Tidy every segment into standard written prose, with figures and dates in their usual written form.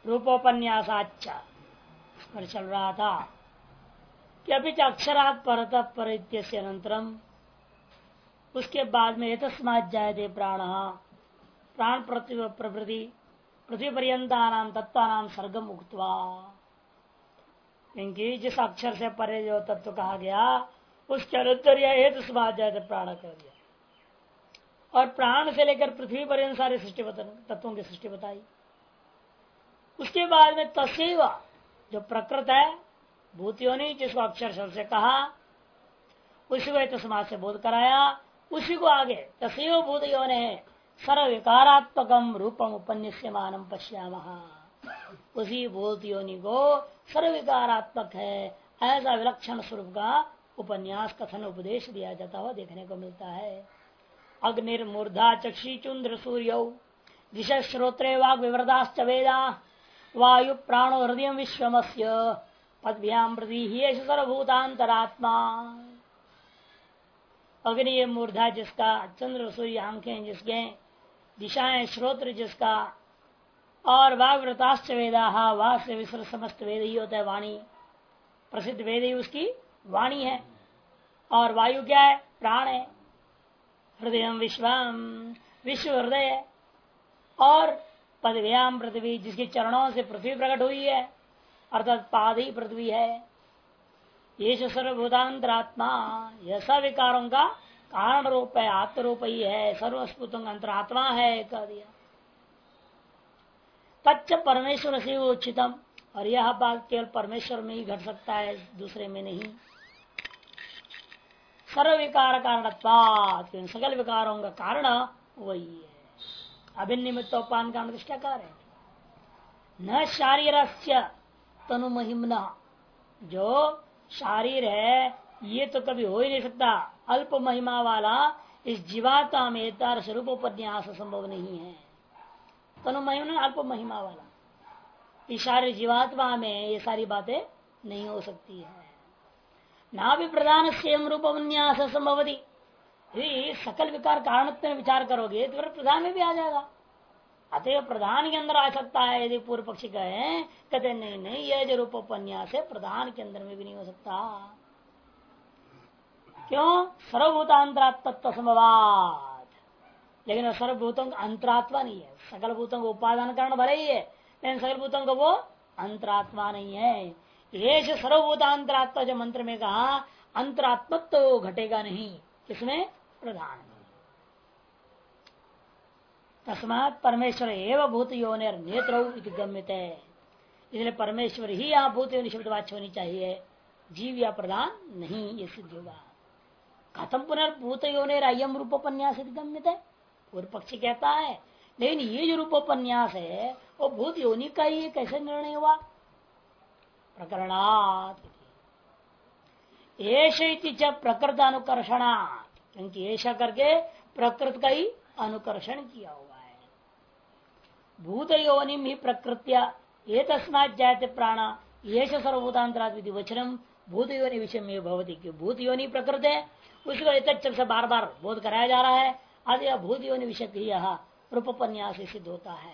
रूपोपन्यासाच्चा पर चल रहा था कि अभी अक्षरात परत परित्यस्य अनंतरम उसके बाद में एतस्मात् जायते प्राण प्राण प्रवृत्ति पृथ्वी पर्यंता तत्वानाम सर्गम उक्त्वा, क्योंकि जिस अक्षर से परे जो तत्व कहा गया उसके अनुत्तर यह एतस्मात् जायते प्राण कर दिया और प्राण से लेकर पृथ्वी पर्यंत सारे सृष्टि तत्वों की सृष्टि बताई। उसके बाद में तस्व जो प्रकृत है भूतियोनि जिसको अक्षर शब्द से कहा उसी को तस्मात् से बोध कराया। उसी को आगे तस्व भूतियों ने सर्व विकारात्मकम रूपम उपन्यास्यमानम पश्यामः। उसी भूतियोनि को सर्व विकारात्मक है ऐसा विलक्षण स्वरूप का उपन्यास कथन उपदेश दिया जाता हुआ देखने को मिलता है। अग्निर्मूर्धा चक्षी चुंद्र सूर्यौ दिशा श्रोत्रे वाग विवृताश्च वेदा वायु प्राणो हृदय विश्वमस्य पदभ्याम प्रति सर्वभूतांतरात्मा। अग्नि ये मूर्धा जिसका, चंद्र सूर्य आंखें जिसके, दिशाएं श्रोत्र जिसका और वाग व्रताश्च वेदा वाह से विश्व समस्त वेद ही होता है वाणी, प्रसिद्ध वेद ही उसकी वाणी है। और वायु क्या है? प्राण है। हृदय विश्वम विश्व हृदय और पदव्याम पृथ्वी जिसके चरणों से पृथ्वी प्रकट हुई है अर्थात पाद ही पृथ्वी है। ये सर्वभूतांतरात्मा यह सब विकारों का कारण रूप है, आत्मरूप ही है, सर्वस्फुतों का अंतरात्मा है कह दिया। तच्च परमेश्वर से उचितम, और यह बात केवल परमेश्वर में ही घट सकता है दूसरे में नहीं। सर्व विकार कारणत्वात्, सकल विकारों का कारण वही है। अभिनिमित्तोपान कारण दृष्टाकार है। न शारीरस्य तनु महिमना, जो शारीर है ये तो कभी हो ही नहीं सकता। अल्प महिमा वाला इस जीवात्मा में तार स्वरूप उपन्यास संभव नहीं है। तनु महिमा अल्प महिमा वाला इस शारीर जीवात्मा में ये सारी बातें नहीं हो सकती है। ना भी प्रधान स्वयं रूप उपन्यास संभवती, यदि सकल विकार कारण विचार करोगे तो फिर प्रधान में भी आ जाएगा। अतः प्रधान के अंदर आ सकता है यदि पूर्व पक्षी कहे, कहते नहीं नहीं यह जो रूप उपन्यास है प्रधान के अंदर में भी नहीं हो सकता। क्यों? सर्वभूतांतरात्म संभवात, लेकिन सर्वभूतों का अंतरात्मा नहीं है। सकल भूतों को उपादान कारण भले ही है लेकिन सकल भूतों को वो अंतरात्मा नहीं है। ये सर्वभूतांतरात्मा जो मंत्र में कहा अंतरात्मत्व तो घटेगा नहीं, किसमें? प्रधान। तस्मात् परमेश्वर एवं भूत योनिर नेत्र गम्यते, इसलिए परमेश्वर ही यहाँ भूत योनि शब्द वाच्य होनी चाहिए, जीव या प्रधान नहीं, ये सिद्ध होगा। कथम पुनर्भूत योनिर अयम रूपोपन्यास गम्यते, पूर्व पक्षी कहता है लेकिन ये जो रूपोपन्यास है वो भूत योनि का ही कैसे निर्णय हुआ? प्रकरणात् प्रकृत अनुकर्षणा, क्योंकि ऐसा करके प्रकृत का ही अनुकर्षण किया हुआ है। भूत योनि ही प्रकृत्या ये तस्मात् जायते प्राण ये सर्वभूतांतरात् वचनम भूत योनि विषय में भवती, कि भूत योनि प्रकृत है उसको एक से बार बार बोध कराया जा रहा है। आज यह भूत योनि विषय यह रूपोपन्यास सिद्ध होता है।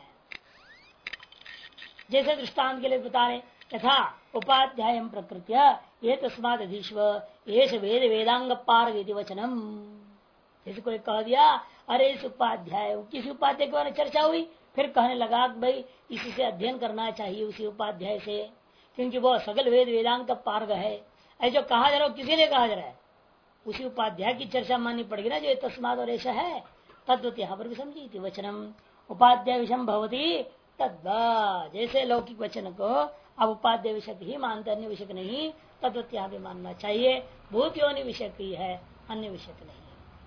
जैसे दृष्टांत के लिए बता रहे तथा उपाध्याय प्रकृत्या ये तस्मात् अधीश्व ये वेद वेदांग पार वचनम। जैसे कोई कह दिया अरे इस उपाध्याय, किसी उपाध्याय के बारे में चर्चा हुई, फिर कहने लगा भाई इसी से अध्ययन करना चाहिए उसी उपाध्याय से, क्योंकि वो सकल वेद वेदांग का पारग है। ऐसा जो कहा जा रहा है किसी ने कहा जा रहा है, उसी उपाध्याय की चर्चा माननी पड़ेगी ना जो तस्मात् और ऐसा है। तद्वत यहाँ पर भी समझी थी वचनम उपाध्याय विषम भवती तद्वत, जैसे लौकिक वचन को अब उपाध्याय विषय ही मानते अन्य विषय नहीं, तद्वत यहाँ भी मानना चाहिए। भूत योनि विषय की है, अन्य विषय नहीं।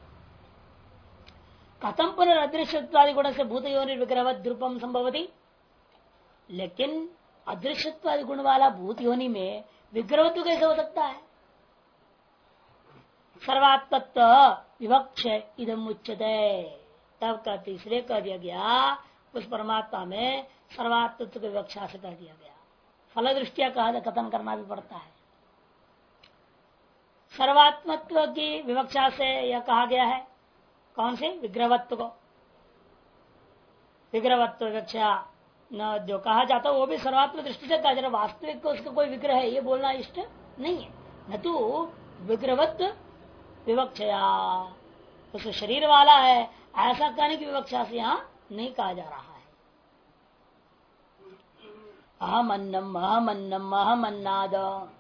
कथम पुनर्दृश्यत्वादि गुण से भूत योनि विग्रह द्रुपम संभवती, लेकिन अदृश्यत्वादि गुण वाला भूत योनि में विग्रहत्व कैसे हो सकता है? सर्वात्मत्व विवक्ष इदम उच्यते, तब का तीसरे कह दिया गया उस परमात्मा में सर्वात्मत्व की विवक्षा से कह दिया गया। फल दृष्टिया कथन करना भी पड़ता है। सर्वात्मत्व की विवक्षा से यह कहा गया है, कौन से? विग्रहवत्व को। विग्रहवत्व विवक्षा न जो कहा जाता वो भी सर्वात्म दृष्टि से कहा जाता, वास्तविक को उसका कोई विग्रह है ये बोलना इष्ट नहीं है। न तो विग्रहवत विवक्षया, उस शरीर वाला है ऐसा कहने की विवक्षा से यहाँ नहीं कहा जा रहा है। अहम अन्नम अहम अन्नम अहम अन्नाद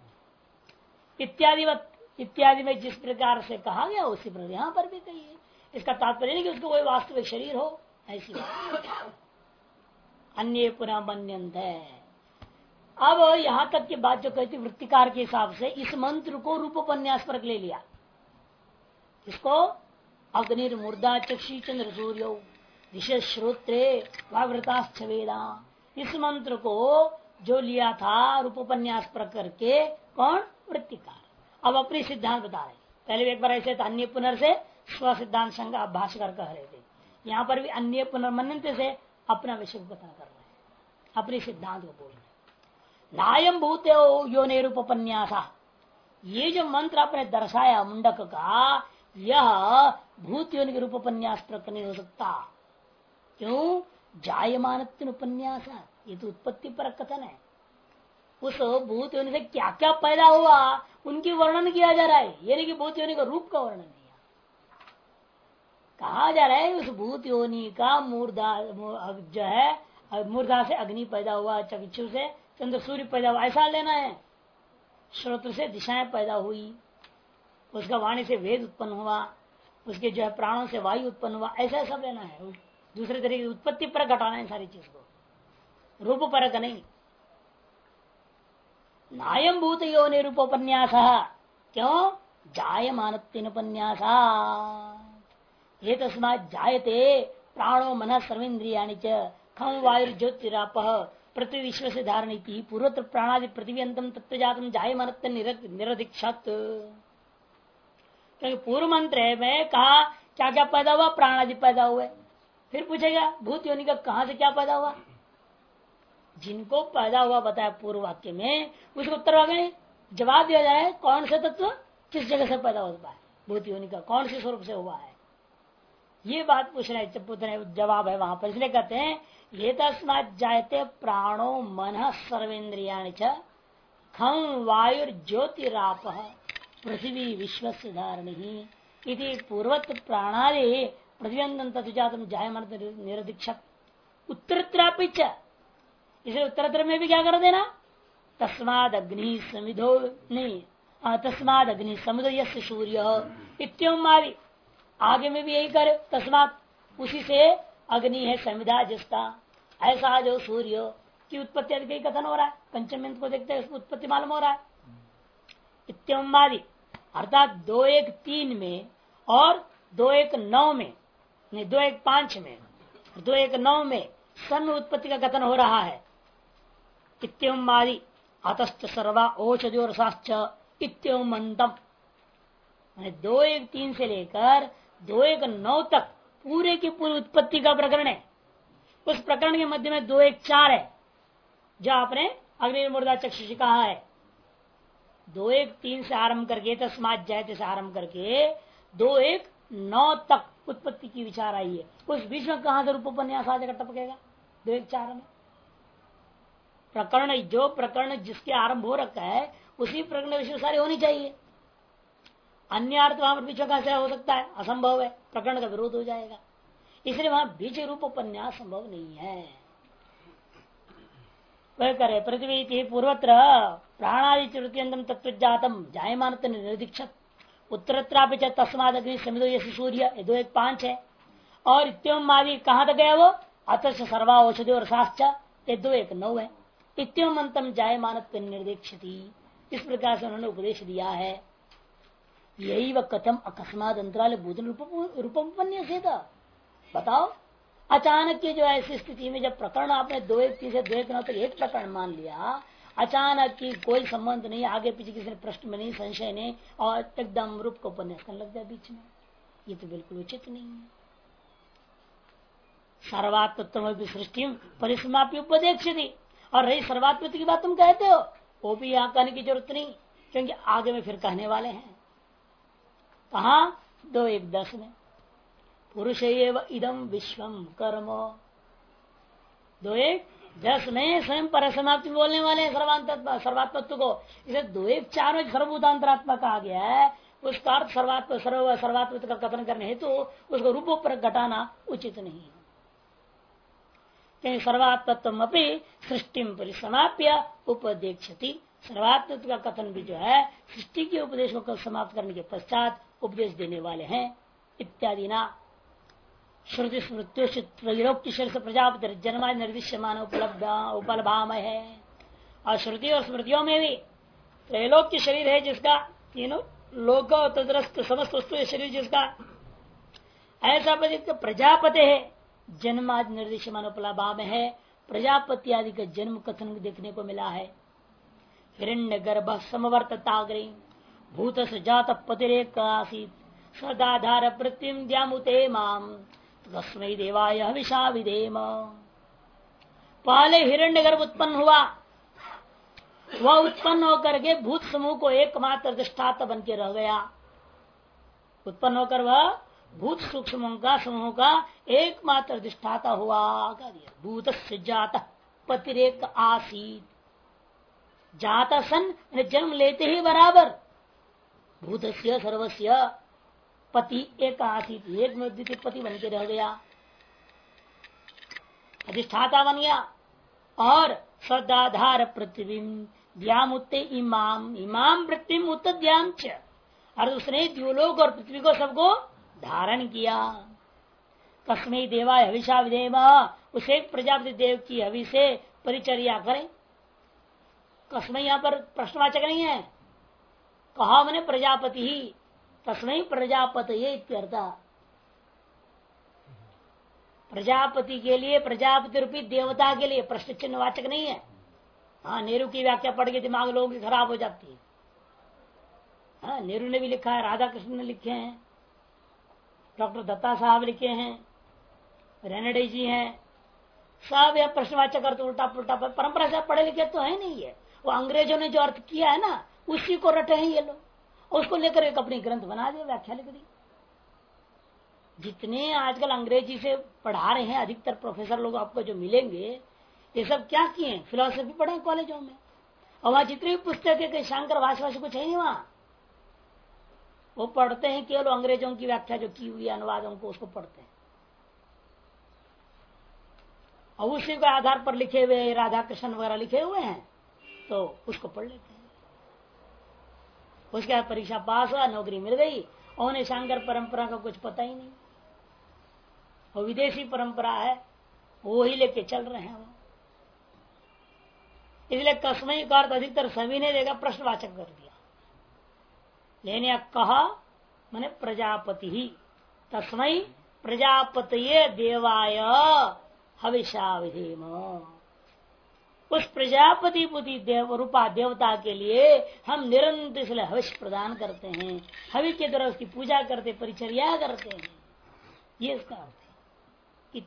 इत्यादि में जिस प्रकार से कहा गया उसी प्रकार यहाँ पर भी कहिए। इसका तात्पर्य नहीं कि उसको कोई वास्तविक शरीर हो, ऐसी बात। अन्य पुनः मन्यंत है। अब यहां तक की बात जो कहती वृत्तिकार के हिसाब से इस मंत्र को रूपोपन्यास पर ले लिया। इसको अग्निर्मूर्धा चक्षी चंद्र सूर्यो विशेष श्रोत्रे वावृताश्च वेदा, इस मंत्र को जो लिया था रूपोपन्यास पर करके कौन? वृत्तिकार। अब अपनी सिद्धांत बता रहे। पहले भी एक बार ऐसे अन्य पुनर् से स्व सिद्धांत शंका भाष्यकार कह रहे थे, यहाँ पर भी अन्य पुनर्मन्यंत से अपना विषय बता कर रहे हैं, अपने सिद्धांत को बोल रहे हैं। नायम भूत योनि रूपोपन्यासा, ये जो मंत्र आपने दर्शाया मुंडक का, यह भूत योनि के रूपोपन्यास प्रकरण नहीं हो सकता। क्यों? जायमान उपन्यास, ये तो उत्पत्ति पर कथन है। उस भूत योनि से क्या क्या पैदा हुआ उनकी वर्णन किया जा रहा है, ये नहीं कि भूत योनि का रूप का वर्णन नहीं कहा जा रहा है। उस भूत योनि का मूर्धा जो है, मूर्धा से अग्नि पैदा हुआ, चक्षु से चंद्र सूर्य पैदा हुआ, ऐसा लेना है। श्रोत्र से दिशाएं पैदा हुई, उसका वाणी से वेद उत्पन्न हुआ, उसके जो है प्राणों से वायु उत्पन्न हुआ, ऐसा सब लेना है। दूसरे तरीके उत्पत्ति पर घटाना है सारी चीज को, रूप पर का नहीं। नायम भूत योनि रूपोपन्यास, क्यों? जायमान उपन्यास, ये तस्मात् जायते प्राणो मनः सर्वेन्द्रियाणि च खम वायु ज्योतिराप पृथ्वी विश्व से धारणीति पूर्वोत्तर प्राणादि पृथ्वीअंतम तत्वजातम जायमान निरदीक्षत। क्योंकि पूर्व मंत्र में कहा क्या क्या पैदा हुआ? प्राणादि पैदा हुए। फिर पूछेगा भूत योनि का कहां से क्या पैदा हुआ? जिनको पैदा हुआ बताया पूर्व वाक्य में, उसको उत्तर वाक्य जवाब दिया जाए कौन से तत्व किस जगह से पैदा होता है, भूत योनि का कौन से स्वरूप से हुआ है, ये बात पूछ रहे। जवाब है वहां पर, इसलिए कहते हैं ये तस्मात् जायते प्राणो मनः सर्वेन्द्रियाणि च खम वायुर ज्योतिराप पृथ्वी विश्व से धारणी इति पूर्वत प्राणादि पृथ्वी तत्जातम जायमान निरदीक्षत उत्तरत्रापि च, इसे उत्तरतर में भी क्या कर देना? तस्माद अग्नि समिधो नहीं, तस्माद अग्नि समिधो यस्य सूर्य इत्यम आदि, आगे में भी यही करे। तस्मात उसी से अग्नि है समिधा जिसका, ऐसा जो सूर्य की उत्पत्ति आदि कथन हो रहा है। पंचम को देखते हैं उसकी उत्पत्ति मालूम हो रहा है। इत्यम आदि अर्थात 2:1:3 में और 2:1:9 में, नहीं 2:1:5 में, 2:1:9 में सन उत्पत्ति का कथन हो रहा है। इत्यम आदि अतश्च सर्वा औषधि और शास्त्र इत्यम अंतम, 2:1:3 से लेकर 2:1:9 तक पूरे की पूरी उत्पत्ति का प्रकरण है। उस प्रकरण के मध्य में 2:1:4 है जो आपने अग्निर्मूर्धा चक्षुषी कहा है। 2:1:3 से आरंभ करके तस्मात् जायते से आरंभ करके 2:1:9 तक उत्पत्ति की विचार आई है। उस बीच में कहां से रूपोपन्यास आ जाकर टपकेगा? 2:1:4 में प्रकरण, जो प्रकरण जिसके आरंभ हो रखा है उसी प्रकरण विषय सारे होनी चाहिए। अन्य अर्थ वहां पर बीच का से हो सकता है, असंभव है, प्रकरण का विरोध हो जाएगा। इसलिए वहां बीच रूप उपन्यास संभव नहीं है। वह करे पृथ्वी पूर्वत्र प्राणादि चतुर्थ्यंतम तत्वजातम जायमान निर्दीक्षत उत्तरत्रापि तस्माद अग्नि समिधो यस्य सूर्य 2:1:5 है। और इत्यम आदि कहां तक गया वो? अतः सर्वा औषधि और शास्त्र 2:1:9 है। इत्यम अंतम जायमान निर्दीक्षति, इस प्रकार से उन्होंने उपदेश दिया है। यही वह कथम अकस्मात अंतराल भूतन रूपोपन्यास था। बताओ अचानक की जो ऐसी स्थिति में जब प्रकरण आपने 2:1:3 से 2:1:9 तक एक प्रकरण मान लिया, अचानक की कोई संबंध नहीं, आगे पीछे किसी प्रश्न में नहीं, संशय नहीं, और एकदम रूप को उपन्यास करने लग जाए बीच में, ये तो बिल्कुल उचित नहीं है। सर्वात्म सृष्टि परिसमापी उपदेश थी, और रही सर्वात्मत्व की बात तुम कहते हो, वो भी यहाँ कहने की जरूरत नहीं, क्योंकि आगे में फिर कहने वाले हैं। कहा 2:1:10 में पुरुष एव इदम विश्वम कर्म, 2:1 जस में स्वयं पर समाप्ति बोलने वाले हैं सर्वात्मत्व को, इसे दो एक चारों सर्वभूतांतरात्मा कहा गया है। उसका अर्थ सर्वात्मत्व का कथन करने हेतु उसको रूपों पर घटाना उचित नहीं है। सर्वात्मत्व अपनी सृष्टि परिसमाप्य उपदेक्षति, सर्वात्मत्व का कथन भी जो है सृष्टि के उपदेशों को समाप्त करने के पश्चात उपदेश देने वाले हैं इत्यादि ना। श्रुति स्मृत्यो त्रैलोक्य शरीर से प्रजापति जन्मा निर्दिश्यमान उपलब्धाम है। और श्रुति और स्मृतियों में भी त्रैलोक्य शरीर है जिसका तीनों लोक तदरस्त समस्त वस्तु शरीर जिसका ऐसा प्रजापति है, जन्मादि निर्दिश्यमान उपलब्धाम है। प्रजापति आदि का जन्म कथन देखने को मिला है। हिरण्य गर्भ समवर्तताग्रे भूत जात पतिरेक आसीत सदाधार पृथ्वी द्यामुते माम तस्मै देवाय हविषा विधेम। पहले हिरण्य गर्भ उत्पन्न हुआ, वह उत्पन्न होकर के भूत समूह को एकमात्र अधिष्ठाता बन के रह गया। उत्पन्न होकर वह भूत सूक्ष्मों का समूह का एकमात्र अधिष्ठाता हुआ। भूत जात पतिरेक आसीत, जाता सन जन्म लेते ही बराबर भूतस्य सर्वस्य पति एक आसीत, एक में द्वितीय पति बन के रह गया, अधिष्ठाता बन गया। और सदाधार पृथ्वी द्यामुत्ते इमाम, इमाम पृथ्वी उत द्याम च, और उसने द्युलोक और पृथ्वी को सबको धारण किया। तस्मै देवाय हविषा विधेम, उसे प्रजापति देव की हवि से परिचर्या करें। कस्मै यहाँ पर प्रश्नवाचक नहीं है, कहा मैंने प्रजापति ही, तस्मै प्रजापति ये इत्यर्थ। प्रजापति के लिए, प्रजापति रूपी देवता के लिए प्रश्न चिन्ह वाचक नहीं है। हाँ, नेहरू की व्याख्या पढ़ के दिमाग लोगों की खराब हो जाती है। हाँ, नेहरू ने भी लिखा है, राधा कृष्ण ने लिखे हैं, डॉक्टर दत्ता साहब लिखे हैं, रेनेडे जी हैं, सब यह प्रश्नवाचक करते उल्टा पुल्टा। परंपरा से पढ़े लिखे तो है नहीं है, वो अंग्रेजों ने जो अर्थ किया है ना उसी को रटे हैं ये लोग, उसको लेकर एक अपनी ग्रंथ बना दिया, व्याख्या लिख दी। जितने आजकल अंग्रेजी से पढ़ा रहे हैं अधिकतर प्रोफेसर लोग आपको जो मिलेंगे, ये सब क्या किए हैं, फिलोसफी पढ़े कॉलेजों में, और वहां जितनी भी पुस्तक है कहीं शंकर भाषा कुछ है नहीं, वहां वो पढ़ते हैं केवल अंग्रेजों की व्याख्या जो की हुई अनुवादों को उसको पढ़ते हैं, और उसी के आधार पर लिखे हुए राधा कृष्ण वगैरह लिखे हुए हैं तो उसको पढ़ लेते हैं। उसके बाद परीक्षा पास हुआ, नौकरी मिल गई, और उन्हें शंकर परंपरा का कुछ पता ही नहीं, वो विदेशी परंपरा है वो ही लेके चल रहे हैं वो। इसलिए कस्मै का अर्थ अधिकतर सभी ने देखा प्रश्नवाचक कर दिया, लेने कहा मैंने प्रजापति ही, तस्मै प्रजापति देवाय हविषा विधेम, उस प्रजापति बुद्धि देव रूपा देवता के लिए हम निरंतर इसलिए हविष प्रदान करते हैं, हवि के द्वारा उसकी पूजा करते, परिचर्या करते हैं, ये इसका अर्थ है।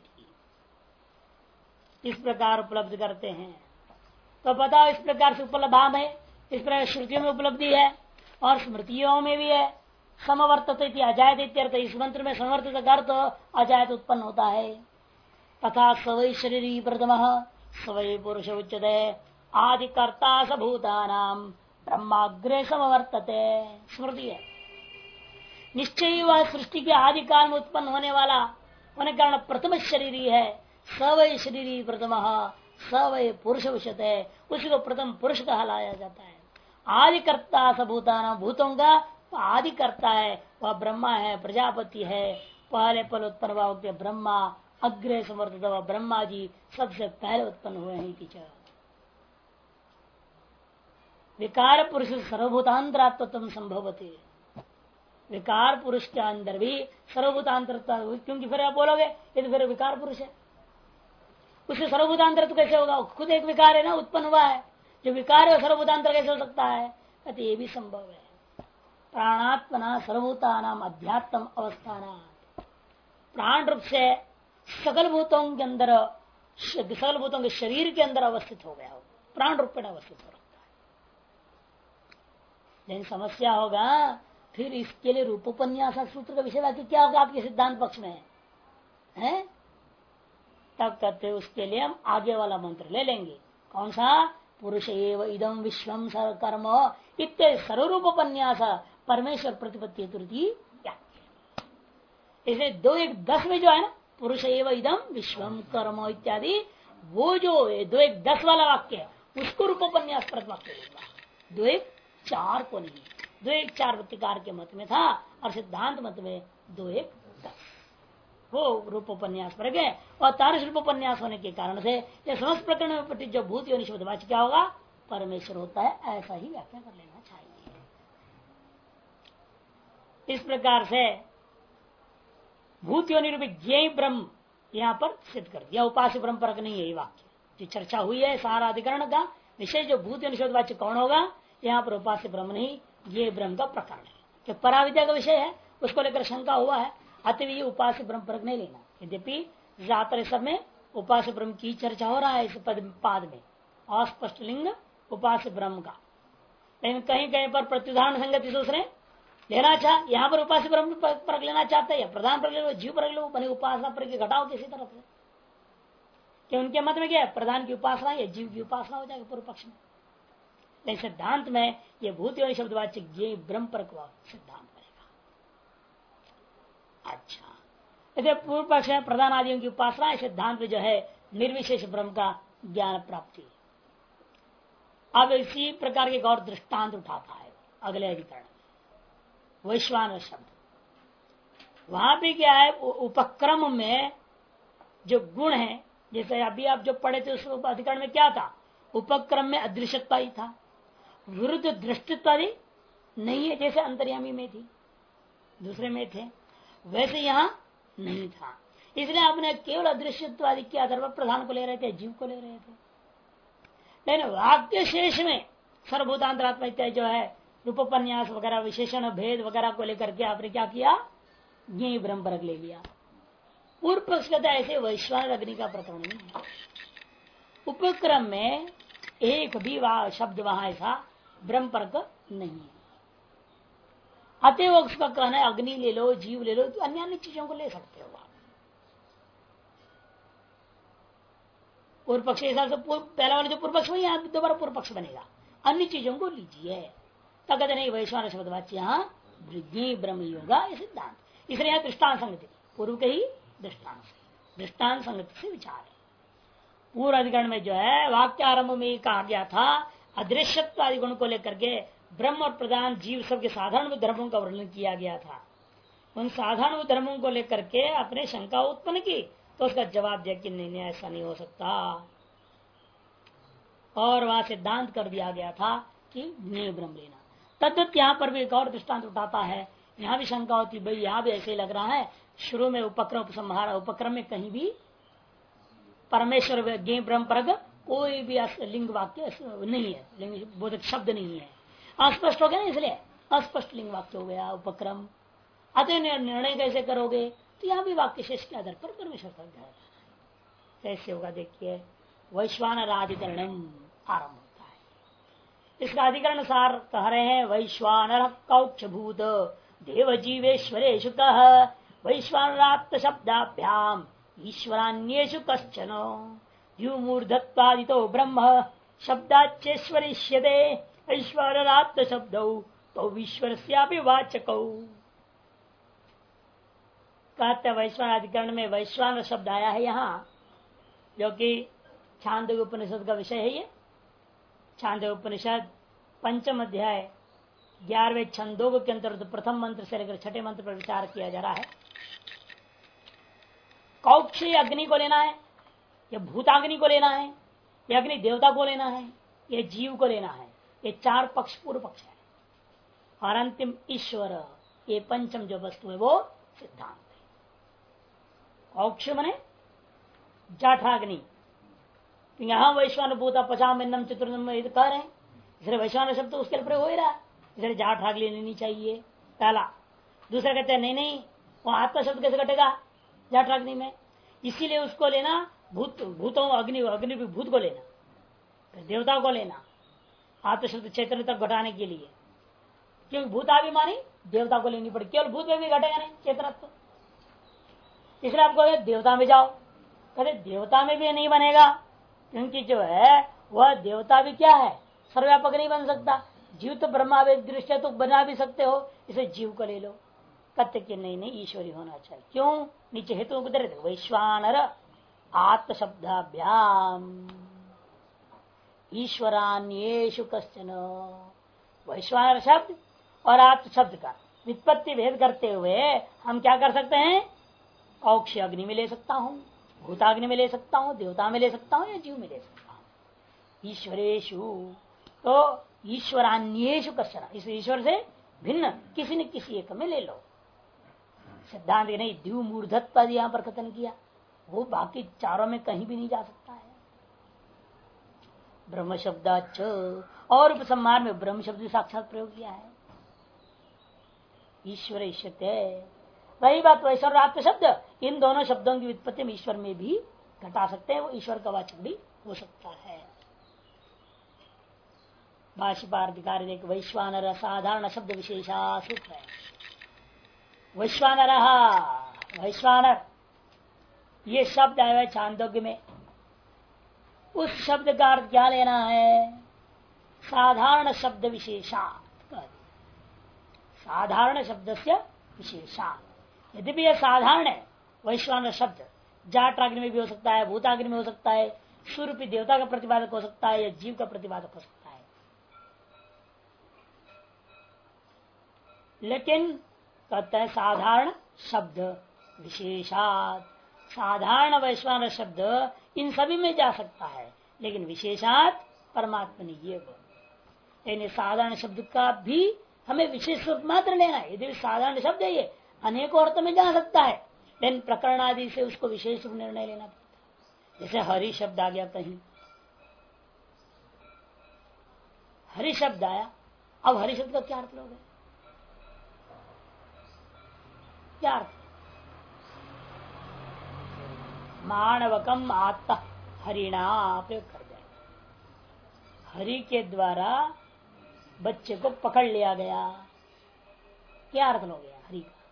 इस प्रकार उपलब्ध करते हैं। तो बताओ इस प्रकार से उपलब्ध है, इस प्रकार श्रुतियों में उपलब्धि है और स्मृतियों में भी है। समवर्तत अजायत इत्यर्थ, इस मंत्र में समवर्तित अर्थ अजायत उत्पन्न होता है। तथा सवै शरीरी प्रथम सवै पुरुष उच्यते आदिकर्ता स भूतानाम ब्रह्माग्रे समवर्तते। स्मृति है, निश्चय वह सृष्टि के आदि काल में उत्पन्न होने वाला होने कारण प्रथम शरीरी है। सवै शरीरी प्रथम सवै पुरुष उच्यते, उसी को प्रथम पुरुष कहलाया जाता है। आदिकर्ता स भूतानाम, भूतों का आदिकर्ता है वह ब्रह्मा है, प्रजापति है। पहले पल उत्पन्न हुआ ब्रह्मा, अग्रे समवर्तित हुआ ब्रह्मा जी सबसे पहले उत्पन्न हुए हैं। विकार पुरुष सर्वभूतांतरात्म संभवते, विकार पुरुष के अंदर भी सर्वभूतांतरता, क्योंकि फिर आप बोलोगे ये तो फिर विकार पुरुष है, उससे सर्वभूतांतर तो कैसे होगा, खुद एक विकार है ना, उत्पन्न हुआ है, जो विकार है सर्वभूतांतर कैसे हो सकता है, कहते ये भी संभव है। प्राणात्मना सर्वभूतानाम अध्यात्म अवस्थाना, प्राण रूप से सकल भूतों के अंदर, सकल भूतों के शरीर के अंदर अवस्थित हो गया हो, प्राण रूप में अवस्थित हो रखता है। लेकिन समस्या होगा फिर इसके लिए रूपोपन्यास सूत्र का विषय वाक्य क्या होगा आपके सिद्धांत पक्ष में है? तब कहते उसके लिए हम आगे वाला मंत्र ले लेंगे। कौन सा? पुरुष एव इदम विश्वम कर्म इत्यादि सर्वरूपोपन्यास परमेश्वर प्रतिपत्ति तृतीय। इसलिए 2-1-10 में जो है ना, पुरुष एव इदम विश्वम कर्म इत्यादि, वो जो 2-1-10 वाला वाक्य है उसको रूपोपन्यास प्रतिपत्ति लेगा, 2-1-4 को नहीं। 2-1-4 वृत्तिकार के मत में था और सिद्धांत मत में 2-1-10 वो रूपोपन्यास पर गए। और तारस रूपोपन्यास होने के कारण से यह समस्त प्रकरण में पट्टी जो भूत योनि शब्दवाच्य क्या होगा? परमेश्वर होता है, ऐसा ही व्याख्या कर लेना चाहिए। इस प्रकार से भूत योनि रूपी ज्ञेय ब्रह्म यहाँ पर सिद्ध कर दिया। उपास्य ब्रह्म परक नहीं है ये वाक्य जो चर्चा हुई है सारा अधिकरण का विषय। जो भूत योनि शब्दवाच्य कौन होगा? यहाँ पर उपास्य ब्रह्म नहीं, ये ब्रह्म का प्रकरण है जो पराविद्या का विषय है, उसको लेकर शंका हुआ है। अतः ये उपास्य ब्रह्म परक नहीं लेना। यद्यपि ज्यादातर सब में उपास्य ब्रह्म की चर्चा हो रहा है इस पाद में, अस्पष्ट लिंग उपास्य ब्रह्म का, लेकिन कहीं कहीं पर प्रत्युदाहरण संगति दूसरे लेना चाह, यहाँ पर उपास्य ब्रह्म परक लेना चाहते हैं, प्रधान परक ले, जीव परक लो, बने उपासना परक घटाओ किसी तरफ से। कि उनके मत में क्या है? प्रधान की उपासना या जीव की उपासना हो जाएगी पूर्व पक्ष में। लेकिन सिद्धांत में ये भूत योनि शब्दवाच्य ज्ञेय ब्रह्म परक सिद्धांत बनेगा। अच्छा, यदि पूर्व पक्ष में प्रधान आदियों की उपासना, सिद्धांत में जो है निर्विशेष ब्रह्म का ज्ञान प्राप्ति। अब इसी प्रकार के गौर दृष्टांत उठाता है अगले अधिकरण वैश्वानर शब्द। वहां भी क्या है? उपक्रम में जो गुण है, जैसे अभी आप जो पढ़े थे उस अधिकरण में क्या था? उपक्रम में अदृश्यता ही था, विरुद्ध दृष्टित्व नहीं है जैसे अंतर्यामी में थी, दूसरे में थे, वैसे यहाँ नहीं था। इसलिए आपने केवल अदृश्यत्वादि के आधार पर प्रधान को ले रहे थे, जीव को ले रहे थे। लेकिन वाक्य शेष में सर्वभूतांतरात्मा इत्यादि जो है रूपोपन्यास वगैरह विशेषण भेद वगैरह को लेकर के आपने क्या किया? ज्ञेय ब्रह्म परक ले लिया। पूर्व पक्ष कहता है ऐसे वैश्वानर अग्नि का प्रकरण नहीं है। उपक्रम में एक भी शब्द वहां ऐसा ब्रह्म परक नहीं है। अतएव उसका कहना है अग्नि ले लो, जीव ले लो, तो अन्य अन्य चीजों को ले सकते हो आप। पूर्व पक्ष हिसाब से पहला वाला जो पूर्व पक्ष वही यहाँ दोबारा पूर्व पक्ष बनेगा, अन्य चीजों को लीजिए। तब कहते नहीं वैश्वानर शब्दवाच्य यहाँ ज्ञेय ब्रह्म होगा ये सिद्धांत। इसलिए यहाँ दृष्टांत संगति, पूर्व के ही दृष्टांत संगति से विचार है। पूर्व अधिकरण में जो है वाक्य आरंभ में कहा गया था अदृश्यत्व आदि गुण को लेकर के ब्रह्म और प्रधान जीव सबके साधारण धर्मों का वर्णन किया गया था। उन साधारण धर्मों को लेकर के अपने शंका उत्पन्न की तो उसका जवाब दिया कि नहीं ऐसा नहीं हो सकता, और वहां सिद्धांत कर दिया गया था कि ज्ञेय ब्रह्म लेना। तद्वत यहाँ पर भी एक और दृष्टांत उठाता है। यहाँ भी शंका होती भाई यहाँ भी ऐसे ही लग रहा है, शुरू में उपक्रम उपसंहार, उपक्रम में कहीं भी परमेश्वर ज्ञेय ब्रह्म परक कोई भी लिंग वाक्य नहीं है, लिंग बोधक शब्द नहीं है, अस्पष्ट हो गया ना, इसलिए अस्पष्ट लिंग वाक्य हो गया उपक्रम। अतः निर्णय कैसे करोगे? तो यहाँ भी वाक्य शेष के आधार पर परमेश्वर का ध्यान कैसे होगा? देखिए वैश्वानर अधिकरणम आरंभ होता है। इसका अधिकरण सार कह रहे हैं वैश्वानर कौक्ष भूत देव जीवेश्वरेशु कह वैश्वानरात्म शब्दाभ्याम ईश्वरान्येषु कश्चन द्युमूर्धत्वादितो ब्रह्म शब्दाच्चेश्वरिष्यते ऐश्वरात्म शब्दौ तो ईश्वरस्यापि वाचकौ। कहते वैश्वान अधिकरण में वैश्वान शब्द आया है यहाँ, जो कि छांदोग्य उपनिषद का विषय है। ये छांदोग्य उपनिषद पंचम अध्याय 11वें छंदोग के अंतर्गत प्रथम मंत्र से लेकर छठे मंत्र पर विचार किया जा रहा है। कौक्ष अग्नि को लेना है, या भूताग्नि को लेना है, या अग्नि देवता को लेना है, या जीव को लेना है। ये चार पक्ष पूर्व पक्ष है, और अंतिम ईश्वर, ये पंचम जो वस्तु है वो सिद्धांत है। कौक्ष मने जाठाग्नि, यहाँ वैश्वान भूता पचाम चतुर्नम कह रहे हैं, इसलिए वैश्वान शब्द तो उसके लिए प्रयोग हो ही रहा है, इसलिए जाठाग्नि लेनी चाहिए पहला। दूसरा कहते हैं नहीं वो आत्मा शब्द कैसे घटेगा जाठाग्नि में, इसीलिए उसको लेना भूतों अग्नि भी भूत को लेना, फिर देवता को लेना आत्म शब्द चैतन्य तक घटाने के लिए, क्योंकि भूताभिमानी देवता को लेनी पड़े, केवल भूत में भी घटेगा नहीं चेतनत्व, इसलिए आपको देवता में जाओ, कहते देवता में भी नहीं बनेगा, क्योंकि जो है वह देवता भी क्या है, सर्वव्यापक नहीं बन सकता। जीव तो ब्रह्मावेद दृष्टि तो बना भी सकते हो, इसे जीव को ले लो। कहते कि नहीं ईश्वरी होना चाहिए। क्यों? नीचे हेतु को दे वैश्वानर आत्म शब्दाभ्याम ईश्वरान्येषु कश्चन। वैश्वानर शब्द और आत्म शब्द का वित्पत्ति भेद करते हुए हम क्या कर सकते हैं? औक्ष अग्नि में ले सकता हूँ, भूताग्नि में ले सकता हूँ, देवता में ले सकता हूँ, या जीव में ले सकता हूँ। ईश्वरेशु तो ईश्वरान्येषु कश्चन, इस ईश्वर से भिन्न किसी न किसी एक में ले लो। सिद्धांत नहीं द्यू मूर्धत्व यहां पर कथन किया, वो बाकी चारों में कहीं भी नहीं जा सकता है। ब्रह्म शब्दाच और उपसंहार में ब्रह्म शब्द साक्षात प्रयोग किया है। ईश्वर ईश्वते वही बात, वैश्वर आत्म शब्द इन दोनों शब्दों की व्युत्पत्ति में ईश्वर में भी घटा सकते हैं, वो ईश्वर का वाचक भी हो सकता है। भाष्यकार अधिकारी देख वैश्वानर साधारण शब्द विशेषा सूत्र है। वैश्वानर वैश्वानर ये शब्द आया है छांदोग्य में। उस शब्द का अर्थ क्या लेना है? साधारण शब्द विशेषा, साधारण शब्द से विशेषा। यद्यपि यह साधारण है वैश्वानर शब्द, जाटाग्नि में भी हो सकता है, भूताग्नि में हो सकता है, सूर्य देवता का प्रतिपादक हो सकता है, या जीव का प्रतिपादक हो सकता है। लेकिन कहता है साधारण शब्द विशेषात, साधारण वैश्वानर शब्द इन सभी में जा सकता है, लेकिन विशेषात परमात्मा ने ये यानी साधारण शब्द का भी हमें विशेष रूप मात्र लेना है। यदि साधारण शब्द है ये अनेकों अर्थों में जा सकता है, लेकिन प्रकरण आदि से उसको विशेष रूप निर्णय लेना पड़ता है। जैसे हरि शब्द आ गया, कहीं हरि शब्द आया, अब हरि शब्द का क्या अर्थ लोगे? क्या अर्थ? मानवकम आत्मा हरिणा प्रयोग कर जाए, हरि के द्वारा बच्चे को पकड़ लिया गया। क्या अर्थ हो गया हरि का?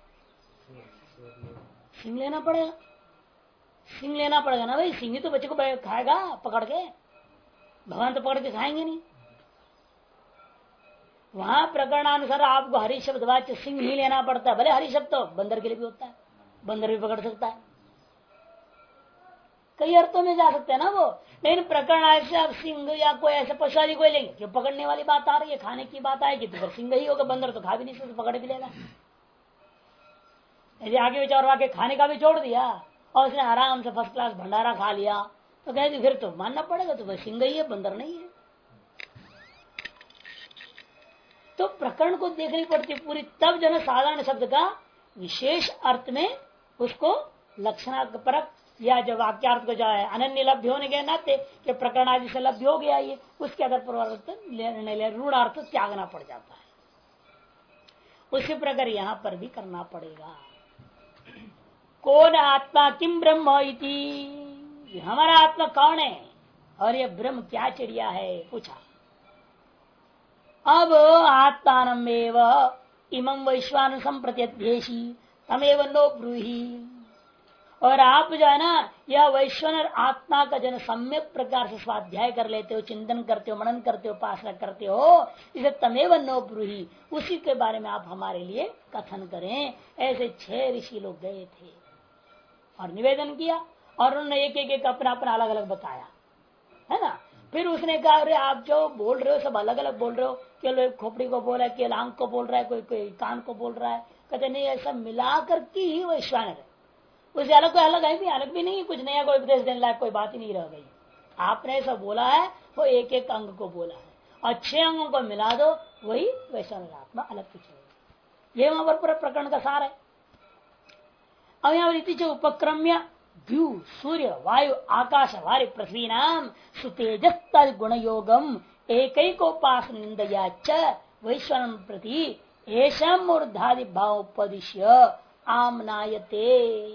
सिंह लेना पड़ेगा, सिंह लेना पड़ेगा ना भाई। सिंह तो बच्चे को खाएगा पकड़ के, भगवान तो पकड़ के खाएंगे नहीं। वहां प्रकरणानुसार आपको हरि शब्द वाच्य सिंह ही लेना पड़ता है। भले हरि शब्द तो बंदर के लिए भी होता है, बंदर भी पकड़ सकता है, कई अर्थों में जा सकते हैं ना वो। लेकिन प्रकरण ऐसे आप सिंह या कोई ऐसे पशु आदि कोई लेंगे, क्यों पकड़ने वाली बात आ रही है, खाने की बात आएगी तो फिर सिंह ही होगा, बंदर तो खा भी नहीं सकते, पकड़ भी लेगा। यदि आगे विचार के खाने का भी छोड़ दिया और उसने आराम से फर्स्ट क्लास भंडारा खा लिया तो कहेगी फिर तो मानना पड़ेगा, तो वह सिंह ही है, बंदर नहीं है। तो प्रकरण को देखनी पड़ती पूरी, तब जो है साधारण शब्द का विशेष अर्थ में उसको लक्षणापरक या जो वाक्यार्थ को जो है अनन्य लब्ध होने के नाते कि प्रकरण आदि से लब्ध हो गया, ये उसके आधार पर रूढ़ार्थ त्यागना पड़ जाता है। उसी प्रकार यहाँ पर भी करना पड़ेगा। कौन आत्मा किम ब्रह्म इति, हमारा आत्मा कौन है और ये ब्रह्म क्या चिड़िया है, पूछा। अब आत्मानमेव इमं वैश्वान संप्रत्यध्येषि तमेव नो ब्रूहि, और आप जो है ना यह वैश्वानर आत्मा का जन सम्यक प्रकार से स्वाध्याय कर लेते हो, चिंतन करते हो, मनन करते हो, उपासना करते हो, इसे तमेव नो ब्रूहि, उसी के बारे में आप हमारे लिए कथन करें। ऐसे 6 ऋषि लोग गए थे और निवेदन किया, और उन्होंने एक एक अपना अपना अलग अलग बताया, है ना। फिर उसने कहा अरे आप जो बोल रहे हो सब अलग अलग बोल रहे हो, केवल खोपड़ी को बोल रहा है, केवल आंख को बोल रहा है, कोई कोई कान को बोल रहा है। कहते नहीं, ऐसा मिलाकर के ही वैश्वानर है, उससे अलग कोई अलग है भी, अलग भी नहीं, कुछ नया कोई उपदेश देने लायक कोई बात ही नहीं रह गई। आपने ऐसा बोला है, वो एक एक अंग को बोला है, और 6 अंगों को मिला दो, वही वैश्वानर आत्मा अलग कुछ नहीं। ये वहां पर पूरा प्रकरण का सार है। अब यहाँ रीति उपक्रम्य द्यू सूर्य वायु आकाश वारि पृथ्वी नाम सुतेजस्त गुण योगम एकैकोपास निंदया च वैश्वानर प्रति ऐसा मूर्धादि भाव उपदिश्य आमनायते।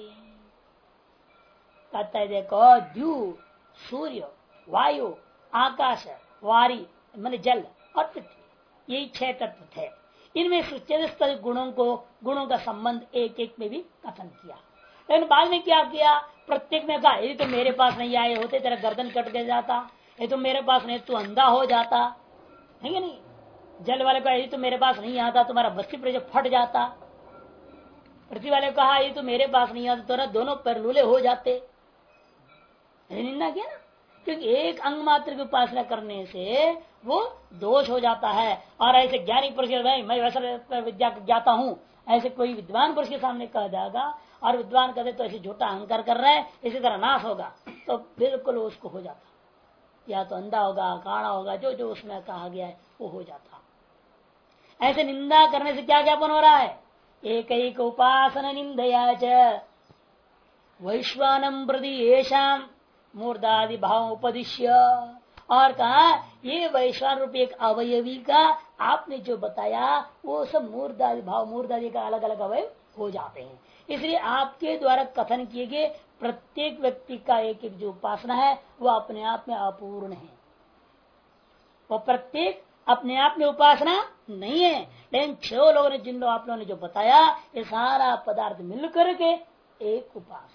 कहता है देखो, द्यू सूर्य वायु आकाश वारी मान जल और पृथ्वी, यही 6 तत्व थे। इनमें सुचेतस्त गुणों का संबंध एक एक में भी कथन किया। लेकिन बाद में क्या किया, प्रत्येक ने कहा यदि तो मेरे पास नहीं आए होते तेरा गर्दन कट के जाता, ये तो मेरे पास नहीं तू अंधा हो जाता है कि नहीं। जल वाले को यदि तो मेरे पास नहीं आता तुम्हारा बस्ती पर फट जाता। पृथ्वी वाले को कहा यदि तो मेरे पास नहीं आता तो दोनों पैर लूले हो जाते। निंदा किया ना, क्योंकि एक अंग मात्र की उपासना करने से वो दोष हो जाता है। और ऐसे ज्ञानी पुरुष भाई मैं वैसा विद्या ज्ञाता हूँ ऐसे कोई विद्वान पुरुष के सामने कह जाएगा और विद्वान कहते तो ऐसे झूठा अहंकार कर रहा है इसी तरह नाश होगा, तो बिल्कुल उसको हो जाता, या तो अंधा होगा काड़ा होगा, जो जो उसमें कहा गया है वो हो जाता। ऐसे निंदा करने से क्या ज्ञापन हो रहा है, एक उपासना निंदया च वैश्वानम प्रति येषाम मूर्धादि भाव उपदिश्य। और कहा ये वैश्वान रूपी एक अवयवी का आपने जो बताया वो सब मूर्धादि भाव मूर्धादि का अलग अलग अवयव हो जाते हैं। इसलिए आपके द्वारा कथन किए गए प्रत्येक व्यक्ति का एक एक जो उपासना है वो अपने आप में अपूर्ण है। वो प्रत्येक अपने आप में उपासना नहीं है, लेकिन 6 लोगों ने जिन आप लोगों ने जो बताया ये सारा पदार्थ मिलकर के एक उपासना।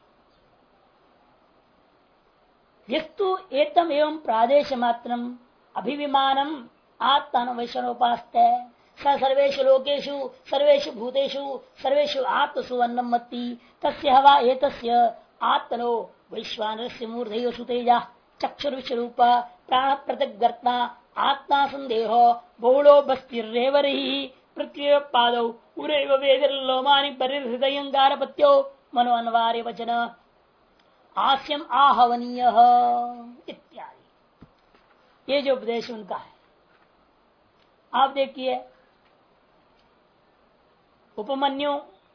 यस्तु एतम एवं प्रादेश मात्रम अभिविमानम आत्मान वैश्वनोपास्त स सर्वेषु लोकेषु सर्वेषु भूतेषु सर्वेषु आत्मसु अन्नम मत्ति तस्य हवा एतस्य आत्मनो वैश्वानरस्य मूर्धयो सुतेजा चक्षुरुषरूप प्राण प्रतिगर्ता आत्मा संदेह बहुलो बस्तिरेवरी पृथ्वी पादौ उरेव वेदिर्लोमानि परिहृदयंगारपत्यो मनो अनवार्य वचन आस्यम आहवनीय इत्यादि। ये जो उपदेश उनका है आप देखिए, उपमन्यु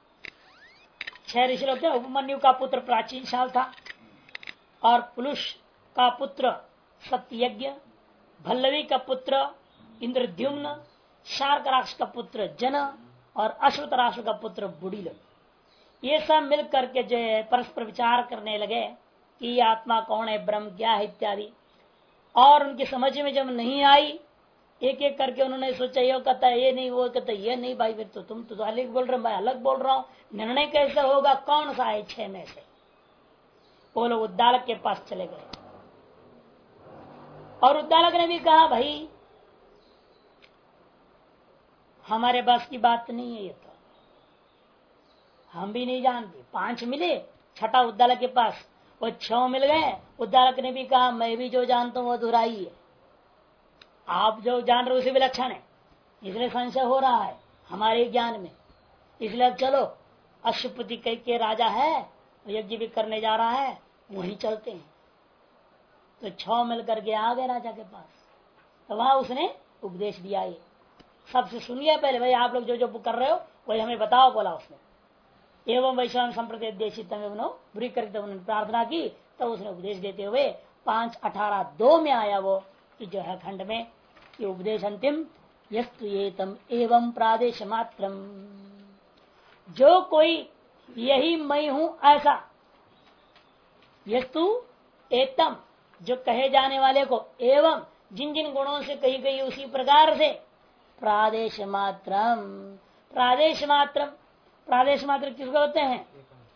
6 ऋषि लोग थे। उपमन्यु का पुत्र प्राचीन शाल था और पुलुष का पुत्र सत्ययज्ञ, भल्लवी का पुत्र इंद्रद्युम्न, शार्कराक्ष का पुत्र जन और अश्वतराक्ष का पुत्र बुड़ील। ये सब मिल करके जो है परस्पर विचार करने लगे कि ये आत्मा कौन है, ब्रह्म क्या है इत्यादि। और उनकी समझ में जब नहीं आई एक एक करके उन्होंने सोचा ये कहता है ये नहीं, वो कहता है ये नहीं। भाई फिर तो तुम तो अलग बोल रहे हो, मैं अलग बोल रहा हूँ, निर्णय कैसे होगा, कौन सा है 6 में से। वो लोग उद्दालक के पास चले गए और उद्दालक ने भी कहा भाई हमारे बस की बात नहीं है, ये तो हम भी नहीं जानते। 5 मिले, छठा उद्दालक के पास, वो 6 मिल गए। उद्दालक ने भी कहा मैं भी जो जानता हूं वो अधूराई है, आप जो जान रहे हो उसे विलक्षण है, इसलिए संशय हो रहा है हमारे ज्ञान में। इसलिए चलो अशुपति कई के राजा है, यज्ञ भी करने जा रहा है, वहीं चलते हैं। तो 6 मिलकर के आ गए राजा के पास, तो वहां उसने उपदेश दिया। ये सबसे सुनिए पहले भाई आप लोग जो जो कर रहे हो वही हमें बताओ, बोला उसने। एवं वैश्वान संप्रदेशित बुरी करके उन्होंने प्रार्थना की, तो उसने उपदेश देते हुए 5:18-2 में आया वो कि जो है खंड में ये उपदेश अंतिम। यस्तु एतम एवं प्रादेश मात्रम, जो कोई यही मैं हूं ऐसा, यस्तु एतम जो कहे जाने वाले को, एवं जिन जिन गुणों से कही गई उसी प्रकार से, प्रादेश मात्रम। प्रादेश मात्रम, प्रादेश मात्र किसको होते हैं?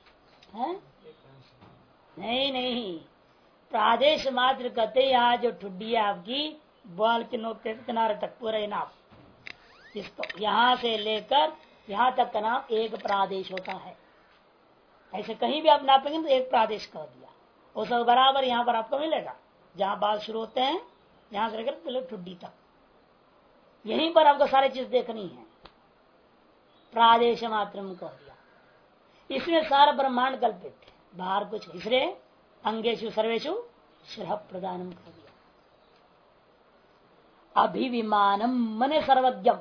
नहीं नहीं, प्रादेश मात्र कहते यहाँ जो ठुड्डी है आपकी बाल के नोक के किनारे तक पूरे नाप, इसको यहाँ से लेकर यहाँ तक का नाम एक प्रादेश होता है। ऐसे कहीं भी आप नापेंगे तो एक प्रादेश कह दिया, वो सब बराबर यहाँ पर आपको मिलेगा। जहाँ बाल शुरू होते हैं यहाँ से लेकर ठुड्डी तक, यहीं पर आपको सारी चीज देखनी है। प्रादेश मात्र कह दिया, इसमें सारा ब्रह्मांड कल्पित है, बाहर कुछ। इसलिए अंगेशु सर्वेशु श्रह प्रदानम कर दिया। अभिविमानम मने सर्वज्ञम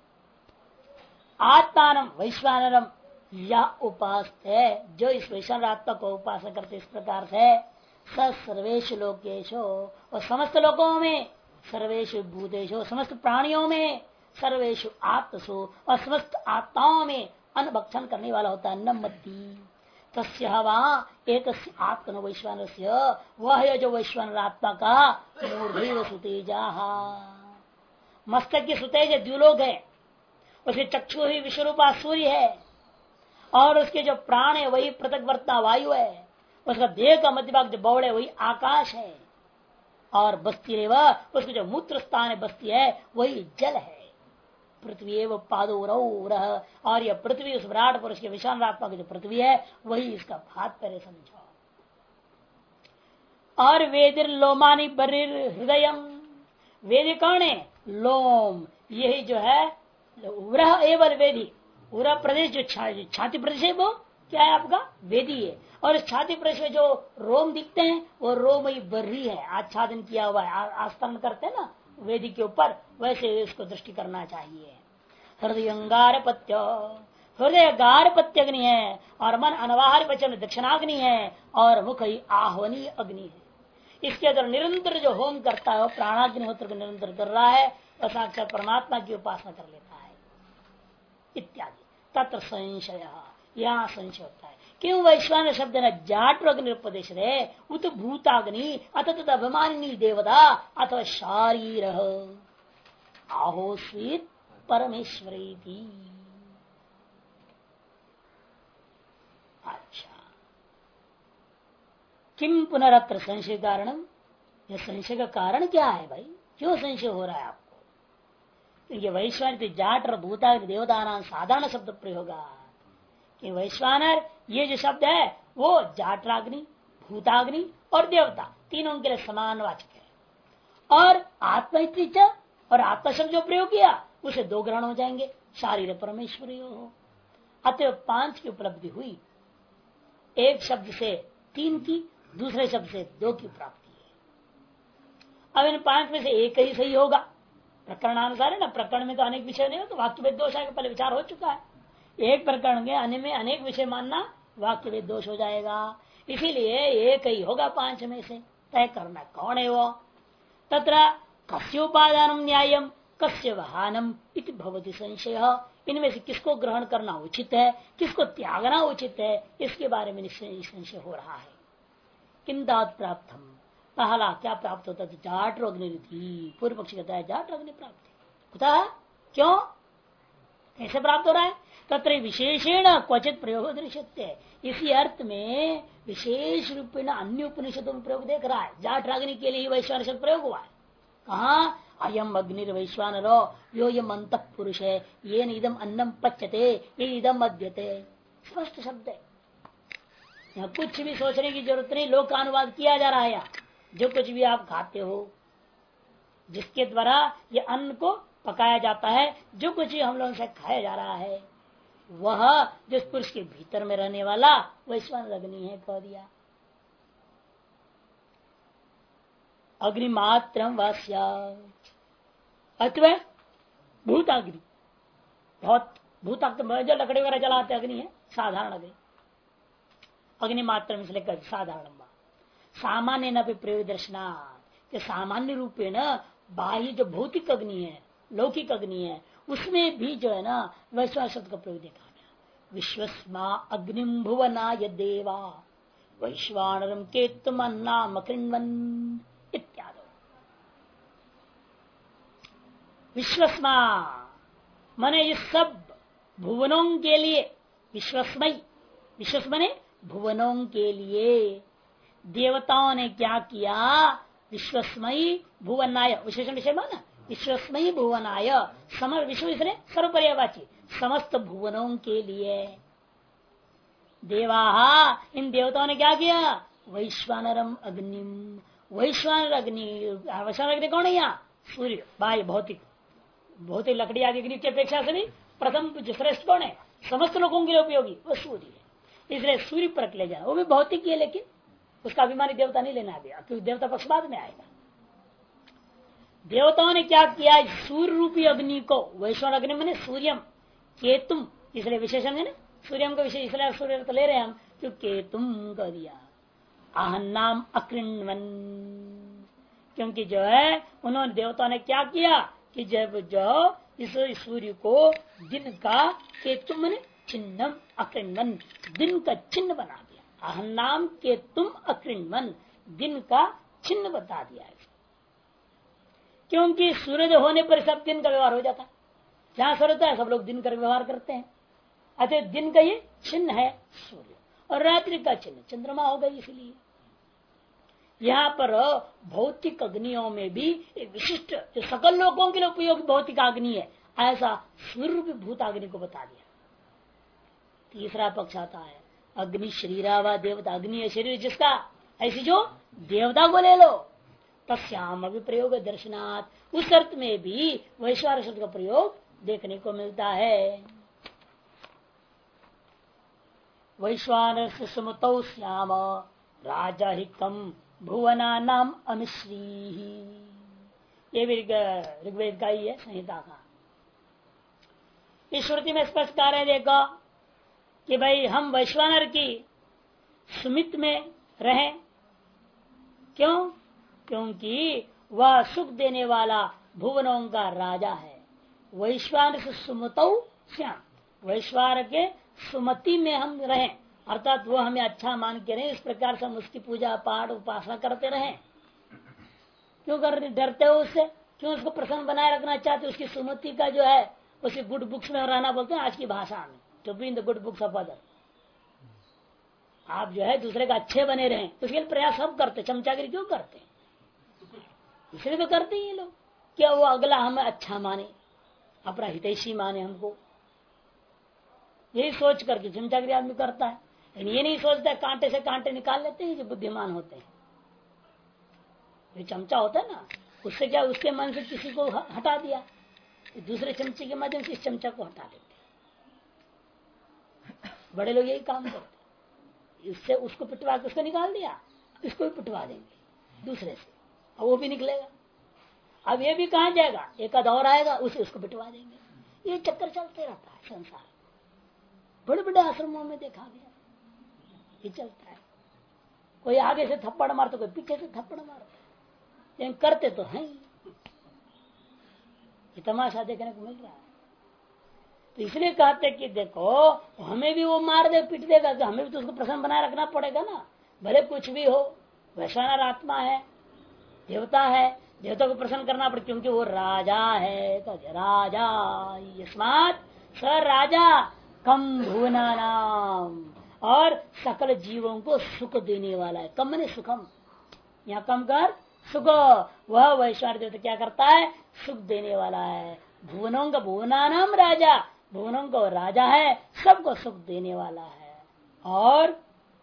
आत्मानम वैश्वानरम या उपास है, जो इस वैश्वान आत्मा को उपासना करते इस प्रकार से, सर्वेशु लोकेशो और समस्त लोकों में, सर्वेशु भूतेशो समस्त प्राणियों में, सर्वेशु आत्मसु और समस्त आत्माओं में अनभक्षण करने वाला होता है अन्नमति। तस्य हवा एक आत्मनो वैश्वान, वह है जो वैश्वान आत्मा का मूर्धैव सुतेजा, मस्तक की सुतेज द्युलोक है, उसके चक्षु ही विश्वरूपा सूर्य है और उसके जो प्राण है वही पृथक वर्तना वायु है, उसका देह का मध्य भाग जो बौड़ है वही आकाश है, और बस्ती रे वह उसके जो मूत्र स्थान है बस्ती है वही जल है। पृथ्वी एवं पादो रह, और यह पृथ्वी उस विराट पुरुष के विशालात्मा की जो पृथ्वी है वही इसका भात पहले समझो। और वेदिर लोमानी बरिर हृदय, वेदी कौन है? लोम, यही जो है उरह एवं वेदी, उरह प्रदेश जो छाती प्रदेश है वो क्या है आपका? वेदी है। और इस छाती प्रदेश में जो रोम दिखते हैं वो रोम ही बर्री है, आच्छादन किया हुआ है, आस्तरण करते हैं ना वेदी के ऊपर, वैसे इसको दृष्टि करना चाहिए। हृदयंगार पत्य, हृदय गारपत्य अग्नि है, और मन अनवाहार वचन दक्षिणाग्नि है, और मुख ही आह्वनीय अग्नि है। इसके अंदर निरंतर जो होम करता है वो प्राणाग्निहोत्र को निरंतर कर रहा है, और साक्षात परमात्मा की उपासना कर लेता है इत्यादि। तत्र संशय, यहाँ संशय होता है क्यों वैश्वान शब्द न जाट अग्नि उपदेश रहे, उत भूताग्नि अथ तद अभिमानी देवता अथवा शारीर आहोस्वीत परमेश्वरी थी। अच्छा, किम पुनरत्र संशय कारणम, यह संशय का कारण क्या है भाई? क्यों संशय हो रहा है आपको? तो ये वैश्वानर जाट और भूता देवता नाम साधारण शब्द प्रयोग कि वैश्वानर ये जो शब्द है वो जाटराग्नि, भूताग्नि और देवता तीनों के लिए समान वाचक है। और आत्महित और आत्मा शब्द जो प्रयोग किया उसे दो ग्रहण हो जाएंगे, शारीर परमेश्वरी हो। अतः 5 की उपलब्धि हुई, एक शब्द से 3 की, दूसरे शब्द से 2 की प्राप्ति है। अब इन 5 में से एक ही सही होगा, प्रकरणानुसार है ना। प्रकरण में तो अनेक विषय नहीं हो तो वाक्य भेद दोष आएगा, पहले विचार हो चुका है। एक प्रकरण के अन्य में अनेक विषय मानना वाक्य भेद दोष हो जाएगा, इसीलिए एक ही होगा 5 में से। तय करना कौन है वो? तत्र कस्य उपादानम न्यायम कस्य वहानम इति भवति संशय, इनमें से किसको ग्रहण करना उचित है, किसको त्यागना उचित है, इसके बारे में संशय हो रहा है। किम दात प्राप्तम, पहला क्या प्राप्त होता है? जाट अग्नि। पूर्व पक्षी कहता है जाट अग्नि प्राप्ति होता है। क्यों, कैसे प्राप्त हो रहा है? तत्र विशेषण क्वचित प्रयोग दृश्यते, इसी अर्थ में विशेष रूप में अन्य उपनिषदों में प्रयोग देख रहा है। जाट अग्नि के लिए वैश्वान शब्द प्रयोग हुआ है। कहा? अयम अग्निर्वैश्वानरो यो यम अंतः पुरुष है, ये इदम अन्नम पच्यते, ये इदम मध्यते। स्पष्ट शब्द है, यहाँ कुछ भी सोचने की जरूरत नहीं। लोक का अनुवाद किया जा रहा है। जो कुछ भी आप खाते हो, जिसके द्वारा ये अन्न को पकाया जाता है, जो कुछ भी हम लोगों से खाया जा रहा है, वह जिस पुरुष के भीतर में रहने वाला वैश्वान अग्नि है, कह दिया। अग्निमात्र वास्या अथवा भूताग्नि, बहुत भूताग्नि जो लकड़ी वगैरह जलाते अग्नि है, साधारण अग्नि। अग्निमात्र इसलिए कर साधारण सामान्य न भी प्रयोग दर्शना, सामान्य रूपे न बाह्य जो भौतिक अग्नि है, लौकिक अग्नि है, उसमें भी जो है ना वैश्वान शब्द का प्रयोग देखा गया। विश्वस्मा अग्निम भुवनाय देवा वैश्वानरम केतुम अन्नाम कृण्वन इत्यादि। विश्वस्मा माने ये सब भुवनों के लिए, विश्वस्मय, विश्वस माने भुवनों के लिए देवताओं ने क्या किया? विश्वस्मयी भुवनाय, विशेषण विषय माना विश्वस्मयी भुवनाय, समर विश्व इसने सर्वपर्यावाची, समस्त भुवनों के लिए देवा, इन देवताओं ने क्या किया? वैश्वानरम अग्निम, वैश्वानर अग्नि। वैश्वानर अग्नि कौन है यहाँ? सूर्य, बाह्य भौतिक, भौतिक लकड़ी आदि अग्नि की अपेक्षा से भी प्रथम श्रेष्ठ कौन है? समस्त लोगों के लिए उपयोगी वो सूर्य है। इसलिए सूर्य पर ले जाना, वो भी भौतिक ही है, लेकिन उसका अभिमानी देवता नहीं लेना गया, क्योंकि देवता पक्ष बाद में आएगा। देवताओं ने क्या किया? सूर्य रूपी अग्नि को, वैश्वान अग्नि मैंने सूर्यम केतुम, इसलिए विशेषण है ना सूर्यम का विशेष, इसलिए सूर्य तो ले रहे हैं हम, क्यों केतुम कर दिया। आहन्नाम अकृण्वन, क्योंकि जो है उन्होंने देवताओं ने क्या किया कि जब जो इस सूर्य को दिन का केतुम मैंने चिन्हम अकृण्वन, दिन का चिन्ह बना दिया। आहन्नाम केतुम अकृण्वन, दिन का चिन्ह बता दिया है। क्योंकि सूर्य होने पर सब दिन का व्यवहार हो जाता है। जहां सूर्य है सब लोग दिन का व्यवहार करते हैं, अतः दिन का ये चिन्ह है सूर्य और रात्रि का चिन्ह चंद्रमा हो गई। इसलिए यहाँ पर भौतिक अग्नियों में भी एक विशिष्ट जो सकल लोगों के लिए उपयोगी भौतिक अग्नि है, ऐसा सूर्य भूताग्नि को बता दिया। तीसरा पक्ष आता है अग्नि शरीरा व देवता, अग्नि है शरीर जिसका, ऐसी जो देवता को ले लो, तस्याम अभिप्रयोग दर्शनात्, उस अर्थ में भी वैश्वानर शब्द का प्रयोग देखने को मिलता है। वैश्वानर से सुमतौ श्याम राजा ही कम भुवना नाम अमिश्री, ये भी ऋग्वेद का ही है, संहिता का। इस श्रुति में स्पष्ट कार्य देखो कि भाई हम वैश्वानर की सुमित में रहें। क्यों? क्योंकि वह सुख देने वाला भुवनों का राजा है। वैश्वानर से सुमतौ श्याम, वैश्वानर के सुमति में हम रहें, अर्थात वो हमें अच्छा मान के रहे, इस प्रकार से हम उसकी पूजा पाठ उपासना करते रहें। क्यों डरते हो उससे? क्यों उसको प्रसन्न बनाए रखना चाहते? उसकी सुमति का जो है उसी गुड बुक्स में रहना बोलते हैं आज की भाषा में, to be in the good books of other. आप जो है दूसरे का अच्छे बने रहें, उसके लिए प्रयास सब करते। चमचागिरी क्यों करते? इसलिए तो करते ही लोग, क्या वो अगला हमें अच्छा माने, अपना हितैषी माने हमको, यही सोच करके चमचागिरी आदमी करता है। ये नहीं सोचता कांटे से कांटे निकाल लेते हैं जो बुद्धिमान होते हैं। जो चमचा होता है ना, उससे क्या उसके मन से किसी को हटा दिया, दूसरे चमचे के माध्यम से इस चमचा को हटा देते। बड़े लोग यही काम करते, इससे उसको पिटवा के उसको निकाल दिया, इसको भी पिटवा देंगे दूसरे से, और वो भी निकलेगा। अब ये भी कहाँ जाएगा, एक आध और आएगा, उसे उसको पिटवा देंगे। ये चक्कर चलते रहता है संसार। बड़े बड़े आश्रमों में देखा गया ये चलता है। कोई आगे से थप्पड़ मारता, कोई पीछे से थप्पड़ मारता, लेकिन करते तो हैं। ये तमाशा देखने को मिल रहा है। तो इसलिए कहते कि देखो हमें भी वो मार दे पीट देगा, तो हमें भी तो उसको प्रसन्न बनाए रखना पड़ेगा ना, भले कुछ भी हो। वैश्वानर आत्मा है, देवता है, देवता को प्रसन्न करना पड़े, क्योंकि वो राजा है। तो राजा यस्मात् स राजा कम भुवना नाम, और सकल जीवों को सुख देने वाला है। कम ने सुखम, यहाँ कम कर सुख। वह वैश्वानर देवता क्या करता है? सुख देने वाला है। भुवनों का भुवना नाम राजा, भुवनों का राजा है, सबको सुख देने वाला है। और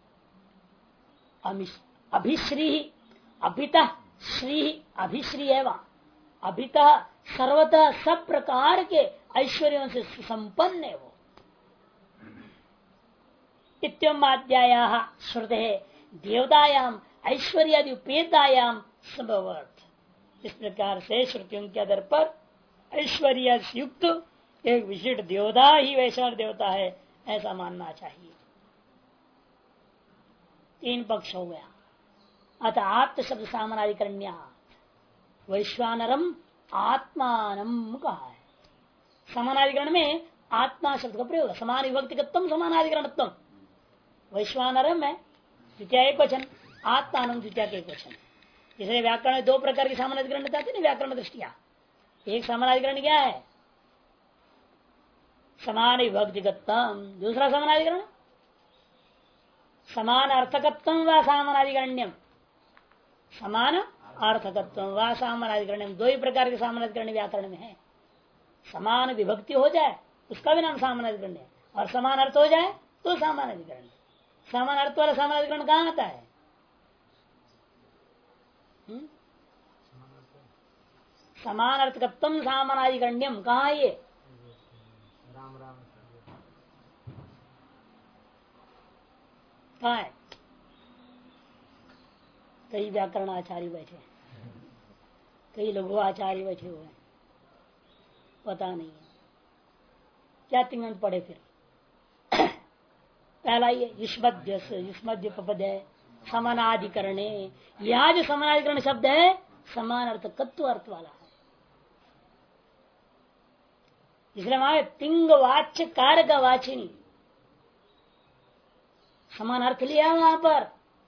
अभिश्री, अभितः श्री, अभिश्री है वहां, अभितः सर्वतः सब प्रकार के ऐश्वर्यों से संपन्न है वो। इत्याद्याया श्रुते देवतायाम ऐश्वर्यादि उपेतायाम संभवर्थ। इस प्रकार से श्रुतियों के आधार पर ऐश्वर्य युक्त एक विशिष्ट देवता ही वैश्वानर देवता है, ऐसा मानना चाहिए। तीन पक्ष हो गया। अतः आत्म शब्द सामानाधिकरण्या वैश्वानरम आत्मानम कहा है। समानाधिकरण में आत्मा शब्द का प्रयोग, समान विभक्तिगतम समानाधिकरणत्म। वैश्वानरम है द्वितीय एक वचन, आत्मानम द्वितीय एक वचन। इसलिए व्याकरण में दो प्रकार की समानाधिकरण बताते हैं व्याकरण दृष्टिया। एक समानाधिकरण क्या है? समान विभक्तिगतम। दूसरा समानाधिकरण समान अर्थकत्वम व सामानाधिकरण्यम। समान अर्थकत्वम व सामानाधिकरण्यम, दो ही प्रकार के सामानाधिकरण व्याकरण में है। समान विभक्ति हो जाए उसका भी नाम सामानाधिकरण है, और समान अर्थ हो जाए तो सामानाधिकरण। समान अर्थ वाला सामानाधिकरण कहाँ आता है? समान अर्थकत्वम सामानाधिकरण्यम कहाँ ये? कहाँ है? कई व्याकरण आचार्य बैठे, कई लघु आचार्य बैठे हुए हैं, पता नहीं है क्या तिंगन पड़े। फिर पहला ये युष्मद्य पद है समानाधिकरणे। यहाँ जो समानाधिकरण शब्द है समान अर्थकत्व अर्थ वाला है, इसलिए हमारे तिंग वाच्य कार्य का वाचिनी समान अर्थ लिया वहां पर।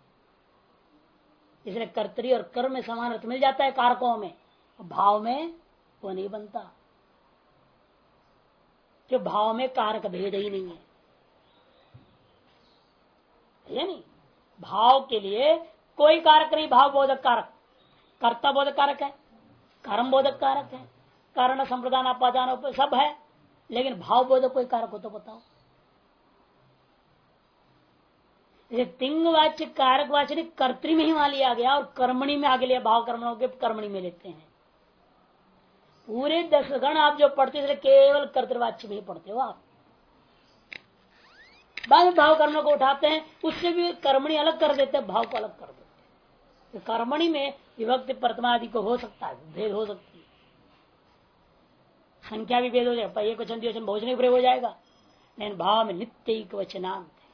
इसलिए कर्तरी और कर्म में समान अर्थ मिल जाता है कारकों में, भाव में वो नहीं बनता, कि भाव में कारक भेद ही नहीं है। है नहीं। भाव के लिए कोई कारक नहीं, भाव बोधक कारक, कर्ता बोधक कारक है, कर्म बोधक कारक है, कारण संप्रदान अपादान सब है, लेकिन भाव बोधक कोई कारक हो तो बताओ। तिंगवाच्य कारक वाच्य कर्तरी में ही वहां लिया गया और कर्मणी में आगे लिया, भाव कर्मणों के कर्मणी में लेते हैं। पूरे 10 गण आप जो पढ़ते थे केवल कर्तवाच्य में ही पढ़ते हो आप। बाद में भाव कर्मों को उठाते हैं, उससे भी कर्मणी अलग कर देते हैं, भाव को अलग कर देते हैं। तो कर्मणी में विभक्ति प्रथमादि को हो सकता है, भेद हो सकती है, संख्या भी भेद हो जाएगा, एक वचन द्विवचन बहुवचन प्रयोग हो जाएगा, लेकिन भाव में नित्य एक वचनांत है।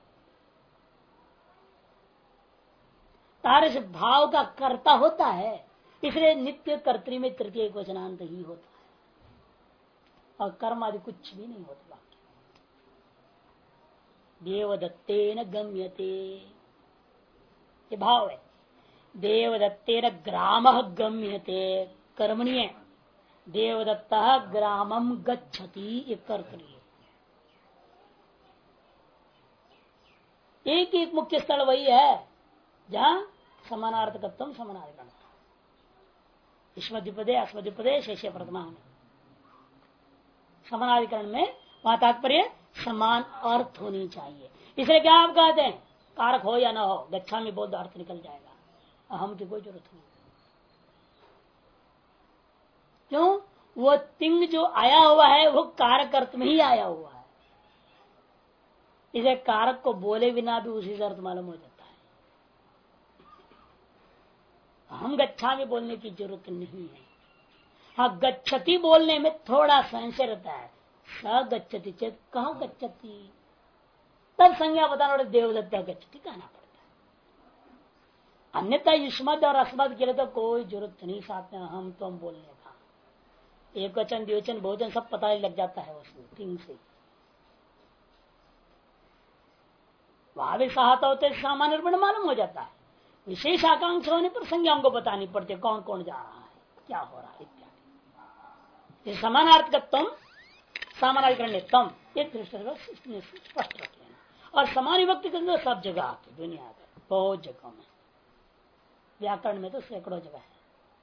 तारे से भाव का कर्ता होता है, इसलिए नित्य कर्तरी में तृतीय एक वचनांत ही होता है, और कर्म आदि कुछ भी नहीं होता। देवदत्तेन गम्यते, ये भाव है। देवदत्तेन ग्रामः गम्यते, कर्मणीय देवदत्त ग्रामम गच्छति, ये कर्तरी है। एक एक मुख्य स्थल वही है जहां समानार्थकत्व समानाधिकरण, युष्मद्विपदे अस्मद्विपदे शेषे प्रथमा में समानाधिकरण में वहां तात्पर्य समान अर्थ होनी चाहिए। इसलिए क्या आप कहते हैं, कारक हो या ना हो, गच्छामि बोल दो अर्थ निकल जाएगा, अहम की कोई जरूरत नहीं। क्यों? वो तिंग जो आया हुआ है वो कारक अर्थ में ही आया हुआ है, इसे कारक को बोले बिना भी उसी से अर्थ मालूम हो जाता है। हम गच्छामि बोलने की जरूरत नहीं है। हाँ, गच्छति बोलने में थोड़ा संशय रहता है, स गच्छति चेत कहाँ गच्छति, तब संज्ञा बताना और देवदत्ता गच्छति कहना पड़ता है। अन्यथा युष्मद और अस्मद के लिए तो कोई जरूरत नहीं साथ में हम तो हम बोलने का, एक वचन द्विवचन बहुवचन सब पता ही लग जाता है उसमें तिंग से। वहां भी सहायता होते सामान्य रूप में मालूम हो जाता है, विशेष आकांक्षा होने पर संज्ञाओं को बतानी पड़ती है, कौन कौन जा रहा है, क्या हो रहा है इत्यादि। समानार्थकत्व सामानाधिकरण ये स्पष्ट रख लेना। और समान विभक्ति के सब जगह आते, दुनिया में बहुत जगहों में, व्याकरण में तो सैकड़ों जगह है।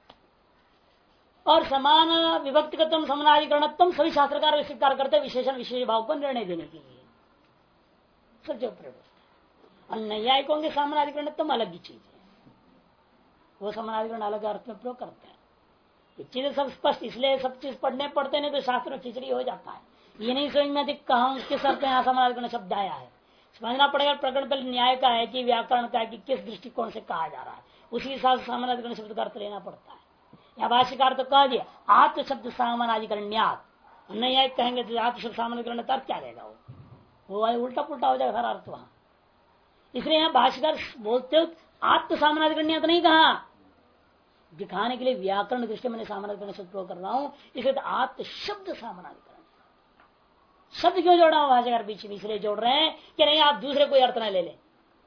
और समान विभक्तिगतम समानाधिकरणत्म सभी शास्त्रकार स्वीकार करते विशेषण विशेष भाव को निर्णय देने के लिए सब जगह प्रयोग होता है। और नैयायिकों के समानाधिकरणत्म अलग ही चीज है, वो समानाधिकरण अलग अर्थ में प्रयोग करते हैं। चीजें सब स्पष्ट, इसलिए सब चीज पढ़ने पढ़ते नहीं तो शास्त्र में खिचड़ी हो जाता है। ये नहीं समझ में कहा किस अर्थ में यहाँ समानाधिकरण शब्द आया है, समझना पड़ेगा। प्रकरण पर न्याय का है कि व्याकरण का है कि किस दृष्टिकोण से कहा जा रहा है, उसी हिसाब से समानाधिकरण शब्द का अर्थ लेना पड़ता है। यहाँ भाष्यकार तो कह दिया आत्म शब्द सामानाधिकरण्यात, न्याय कहेंगे तो आत्म शब्द सामानाधिकरण का अर्थ क्या रहेगा, वो उल्टा पुल्टा हो जाएगा हर अर्थ वहां। इसलिए यहाँ भाष्यकार बोलते हो आत्म सामानाधिकरण्यात नहीं कहा, दिखाने के लिए व्याकरण दृष्टि मैंने सामानाधिकरण शब्द प्रयोग कर रहा हूं, इसलिए तो आत्म शब्द सामानाधिकरण शब्द क्यों जोड़ा हुआ भाषाकार बीच में, इसलिए जोड़ रहे हैं कि नहीं आप दूसरे कोई अर्थ न ले लें।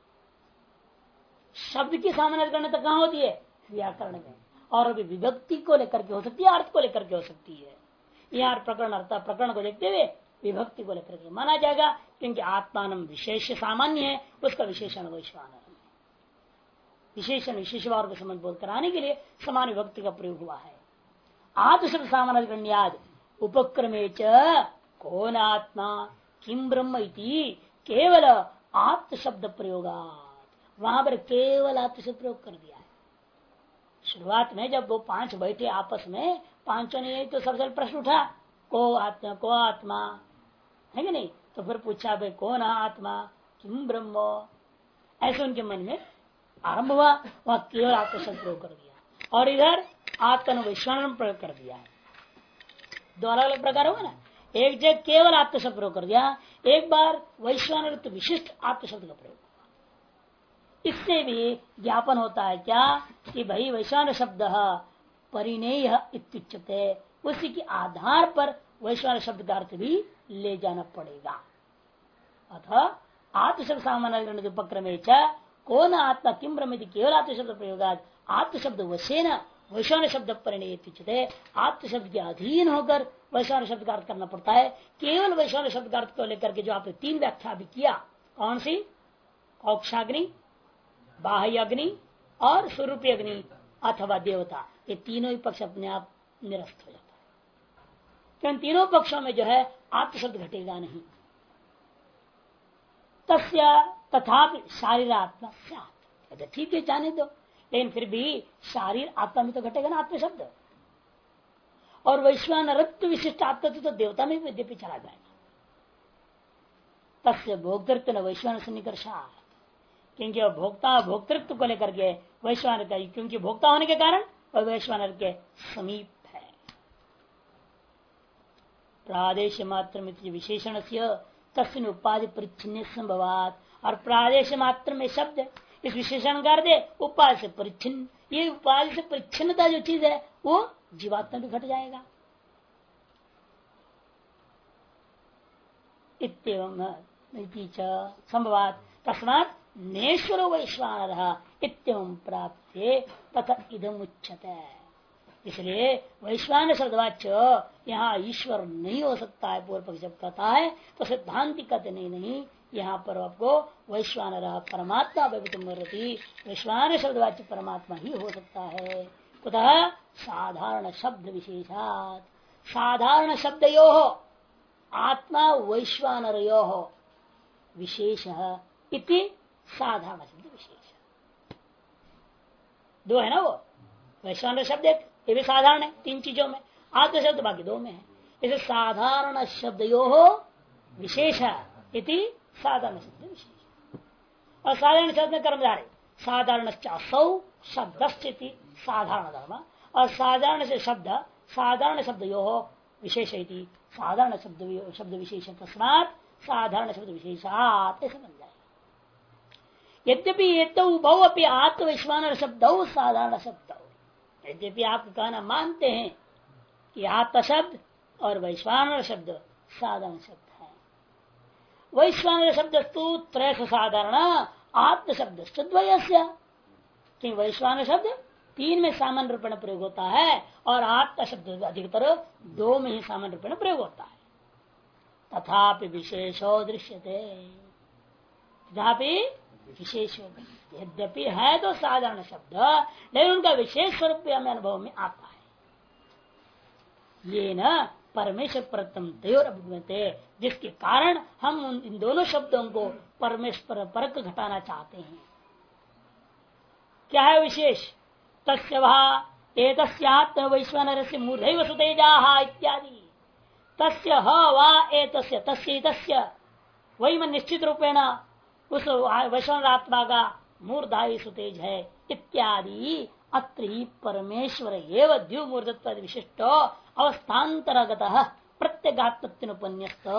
शब्द की सामानाधिकरण तक कहां होती है, व्याकरण में, और अभी विभक्ति को लेकर के हो सकती है, अर्थ को लेकर के हो सकती है। यहाँ प्रकरण अर्थ प्रकरण को देखते हुए विभक्ति को लेकर के माना जाएगा, क्योंकि आत्मान विशेष सामान्य है, उसका विशेषण वैश्वान है। विशेषण विशेष को समझ बोल कराने के लिए समान विभक्ति का प्रयोग हुआ है। आत्म शब्द सामानाधिकरण्याद उपक्रमे च कौन आत्मा किम ब्रह्म इति केवल आत्म शब्द प्रयोगात, वहां पर केवल आत्म शब्द प्रयोग कर दिया है। शुरुआत में जब वो 5 बैठे आपस में, पांचों ने तो सबसे प्रश्न उठा को आत्मा है कि नहीं, तो फिर पूछा भाई कौन आत्मा किम ब्रह्म, ऐसे उनके मन में आरंभ हुआ, वह केवल आत्म शब्द प्रयोग कर दिया। और इधर आत्म वैश्वान प्रयोग कर दिया है। दो अलग अलग प्रकार हुआ ना, एक जगह केवल आत्म शब्द प्रयोग कर दिया, एक बार वैश्वान विशिष्ट आत्म शब्द का प्रयोग। इससे भी ज्ञापन होता है क्या कि भाई वैश्वान शब्द परिणेय इत्युच्यते, उसी के आधार पर वैश्वान शब्द का अर्थ भी ले जाना पड़ेगा। अतः आत्म शब्द सामान्य उपक्रमे कौन आत्मा किम ब्रह्म केवल आत्म शब्द प्रयोगात आत्म शब्द वशेन वैश्वान शब्द परिणय, आत्म शब्द के अधीन होकर वैश्वान शब्द का अर्थ करना पड़ता है। केवल वैश्वान शब्द का अर्थ को लेकर के जो आपने 3 व्याख्या भी किया, कौन सी, औक्षाग्नि, बाह्य अग्नि और स्वरूपी अग्नि अथवा देवता, ये तीनों ही पक्ष अपने आप निरस्त हो जाता है। क्यों तीनों पक्षों में जो है आत्म शब्द घटेगा नहीं। तस्य तथा शारीर आत्मा स्यात्, ठीक है जाने दो, लेकिन फिर भी शारीर आत्मा में तो घटेगा ना आत्म शब्द। और वैश्वानरत्व विशिष्ट आत्मा तो देवता में भी विद्यपि चला जाएगा। तस्य भोक्तृत्व न वैश्वान से निकर्षा, क्योंकि वह भोक्ता भोक्तृत्व को लेकर के वैश्वानर का, क्योंकि भोक्ता होने के कारण वह वैश्वानर के समीप है। प्रादेश मात्र विशेषण से तस्मिन् उपाधि परिच्छिन्न संभवात, और प्रादेश मात्र में शब्द इस विशेषण कर दे उपाधि से परिच्छिन्न, ये उपाधि से परिच्छिन्नता जो चीज है वो जीवात्मा भी घट जाएगा। इत्येवं संभवात तस्मात् नेश्वरो वैश्वानरः इत्येवं प्राप्ते तथा इदम उच्यते। इसलिए वैश्वान शब्दवाच्य यहाँ ईश्वर नहीं हो सकता है। पूर्व पक्ष जब कहता है तो सिद्धांति कहते नहीं, यहाँ पर आपको वैश्वानर परमात्मा भवितुमर्हति, वैश्वान शब्दवाच्य परमात्मा ही हो सकता है। कुतः साधारण शब्द विशेषात, साधारण शब्दयो आत्मा वैश्वानरयो विशेष इति साधारण शब्द विशेष, दो है ना वो। वैश्वानर शब्द एक, ये भी साधारण है तीन चीजों में, आत्म शब्द बाकी दो में है। इसे साधारण शब्दयो विशेष इति साधारण शब्द विशेष। और साधारण शब्द में कर्मधारय साधारण असौ शब्द साधारण धर्म, और साधारण से शब्द साधारण शब्दयो विशेष साधारण शब्द विशेष तस्मात् साधारण शब्द विशेषात् ऐसे बन जाएगा। यद्यपि ये तो उभौ अपनी आत्मवैश्वानर शब्द साधारण शब्द, यद्यपि आप कहना मानते हैं कि आत्म शब्द और वैश्वानर शब्द साधारण शब्द है। वैश्वानर शब्द तो त्रय साधारण आत्म शब्द द्वयस्य, कि वैश्वानर शब्द तीन में सामान्य रूप में प्रयोग होता है और आत्म शब्द अधिकतर दो में ही सामान्य रूप में प्रयोग होता है। तथापि विशेषो दृश्यते, तथापि विशेष, यद्यपि है तो साधारण शब्द लेकिन उनका विशेष स्वरूप हमें अनुभव में आता है। ये न परमेश्वर प्रथम तयोर अभिमते, जिसके कारण हम इन दोनों शब्दों को परमेश्वर परक घटाना चाहते हैं। क्या है विशेष? तस्य वह एतस्यात्म वैश्वानर से मूर्धैव सुतेजाः इत्यादि, तस्य ह वा एतस्य तस्य तस्य, वही मन निश्चित रूपेण उस वैश्वानर आत्मा का मूर्धाई सुतेज है इत्यादि। अत्र ही परमेश्वर एव द्यु मूर्धत्व विशिष्ट अवस्थान्तरगत प्रत्यगात्मन्यस्त,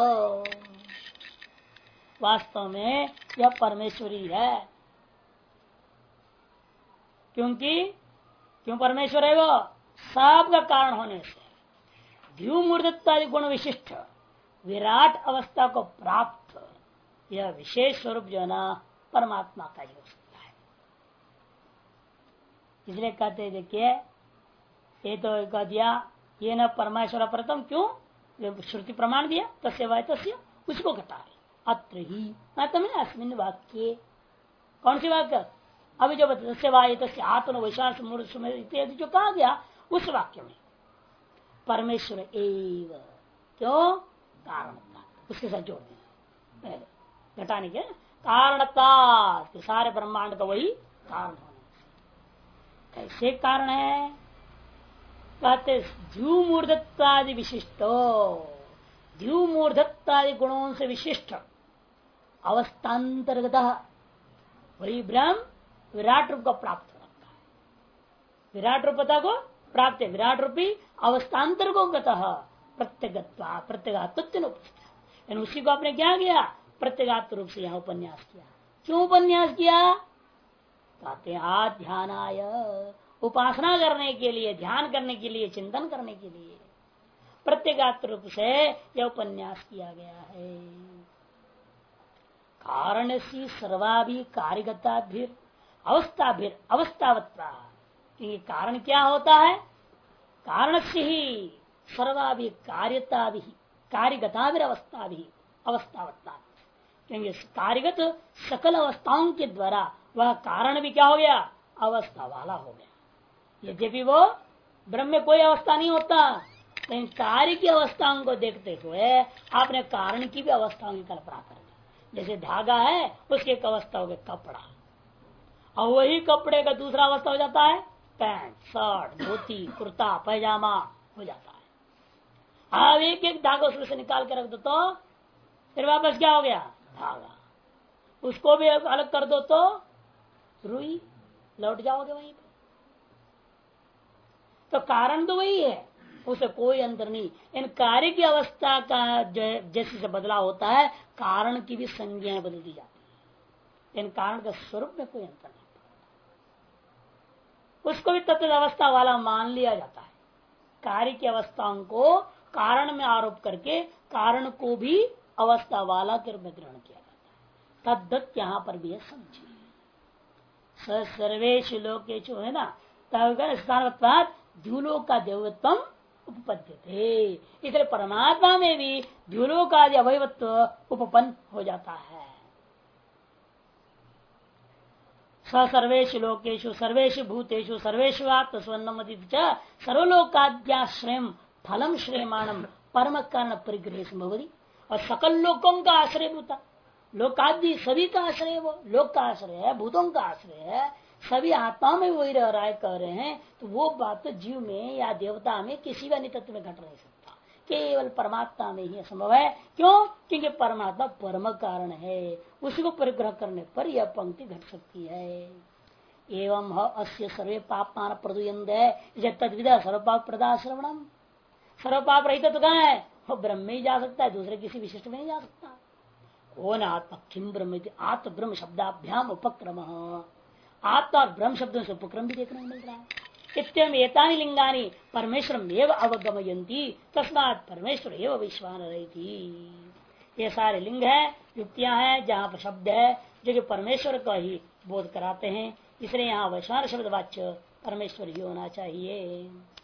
वास्तव में यह परमेश्वरी है। क्यों परमेश्वर है? वो सब का कारण होने से द्यु मूर्धत्वादि गुण विशिष्ट विराट अवस्था को प्राप्त यह विशेष स्वरूप जो है ना परमात्मा का ही हो सकता है। इसलिए कहते हैं देखिए, ये तो कह दिया ये न परमेश्वर प्रथम, क्यों श्रुति प्रमाण दिया तस्य वाय तस्य, उसको घटा रहे। अत्र ही मैं अस्मिन वाक्य, कौन सी वाक्य? अभी जो तस्य वाय तस्य आत्म वैश्वान इत्यादि जो कहा गया उस वाक्य में परमेश्वर एव, क्यों? कारणता, उसके साथ जोड़ देना घटाने के कारणता, सारे ब्रह्मांड का वही कारण होने से। कैसे कारण है? कहते द्यु मूर्धत्वादि विशिष्टो, द्यु मूर्धत्वादि गुणों से विशिष्ट अवस्थांतर्गत वही ब्रह्म विराट रूप को प्राप्त होता है। विराट रूपता को प्राप्त है, विराट रूपी अवस्थान्तर को गतः प्रत्यगत्वा प्रत्यगात्मत्व, उसी को आपने क्या किया? प्रत्यगात्म रूप से यहाँ उपन्यास किया। क्यों उपन्यास किया? कहते ध्यानाय, उपासना करने के लिए, ध्यान करने के लिए, चिंतन करने के लिए प्रत्यगात्म रूप से यह उपन्यास किया गया है। कारण से सर्वाभि कार्यगताभिर अवस्थाभिर अवस्थावत्ता, क्योंकि कारण क्या होता है? कारण से ही सर्वाभि कार्यता भी कार्यगताभिर अवस्था भी अवस्थावत्ता, क्योंकि कार्यगत सकल अवस्थाओं के द्वारा वह कारण भी क्या हो गया, अवस्था वाला हो गया। यद्यपि वो ब्रह्म में कोई अवस्था नहीं होता, लेकिन कार्य की अवस्थाओं को देखते हुए आपने कारण की भी अवस्थाओं की कल्पना कर दी। जैसे धागा है, उसकी एक अवस्था हो गई कपड़ा, और वही कपड़े का दूसरा अवस्था हो जाता है पैंट, शर्ट, धोती, कुर्ता, पैजामा हो जाता है। आप एक एक धागा उसमें से निकाल के रख दो तो फिर वापस क्या हो गया, धागा। उसको भी अलग कर दो तो रुई, लौट जाओगे वहीं पे। तो कारण तो वही है, उसे कोई अंतर नहीं। इन कार्य की अवस्था का जैसे से बदलाव होता है, कारण की भी संज्ञाएं बदलती जाती है। इन कारण का स्वरूप में कोई अंतर नहीं, उसको भी तत्व अवस्था वाला मान लिया जाता है। कार्य की अवस्थाओं को कारण में आरोप करके कारण को भी अवस्था वाला के रूप में ग्रहण किया जाता है। तद्दत यहाँ पर भी है, समझिए। सर्वेश लोकेशु है ना, तब द्युलोक का देवत्व उपपद्य थे, इसलिए परमात्मा में भी द्युलोक आदि अवयवत्व उपपन्न हो जाता है। सर्वेशु लोकेशु सर्वेशु भूतेषु सर्वेशु आत्मस्वन्नमति सर्वलोकाद्याश्रय फलम श्रेयमाणम परम कारण परिग्रह संभवती। और सकल लोकों का आश्रय भूता, लोकादि सभी का आश्रय, वो लोक का आश्रय है, भूतों का आश्रय है, सभी आत्माओं में वही रह रहा है, कह रहे हैं। तो वो बात तो जीव में या देवता में किसी भी अन्य तत्व में घट नहीं सकता, केवल परमात्मा में ही संभव है। क्यों? क्योंकि परमात्मा परम कारण है, उसी को परिग्रह करने पर यह पंक्ति घट सकती है। एवं अस्य सर्वे पापमान प्रदुयंदे तद्विदा सर्वपाप प्रदा श्रवणम। सर्वपाप रहित तो कहाँ है, वो ब्रह्म में ही जा सकता है, दूसरे किसी विशिष्ट में नहीं जा सकता। कौन आत्मा किम ब्रह्म, आत्म ब्रह्म शब्दाभ्याम उपक्रम, आत्मा और ब्रह्म शब्दों से उपक्रम भी देखने को मिल रहा है। इत्यम एतानि लिंगानि परमेश्वर एव अवगमयंती तस्मात् परमेश्वर एव विश्वान रही थी। ये सारे लिंग है, युक्तियां हैं, जहाँ पर शब्द है जो कि परमेश्वर का ही बोध कराते हैं, इसलिए यहाँ वैश्वान शब्द वाच्य परमेश्वर ही होना चाहिए।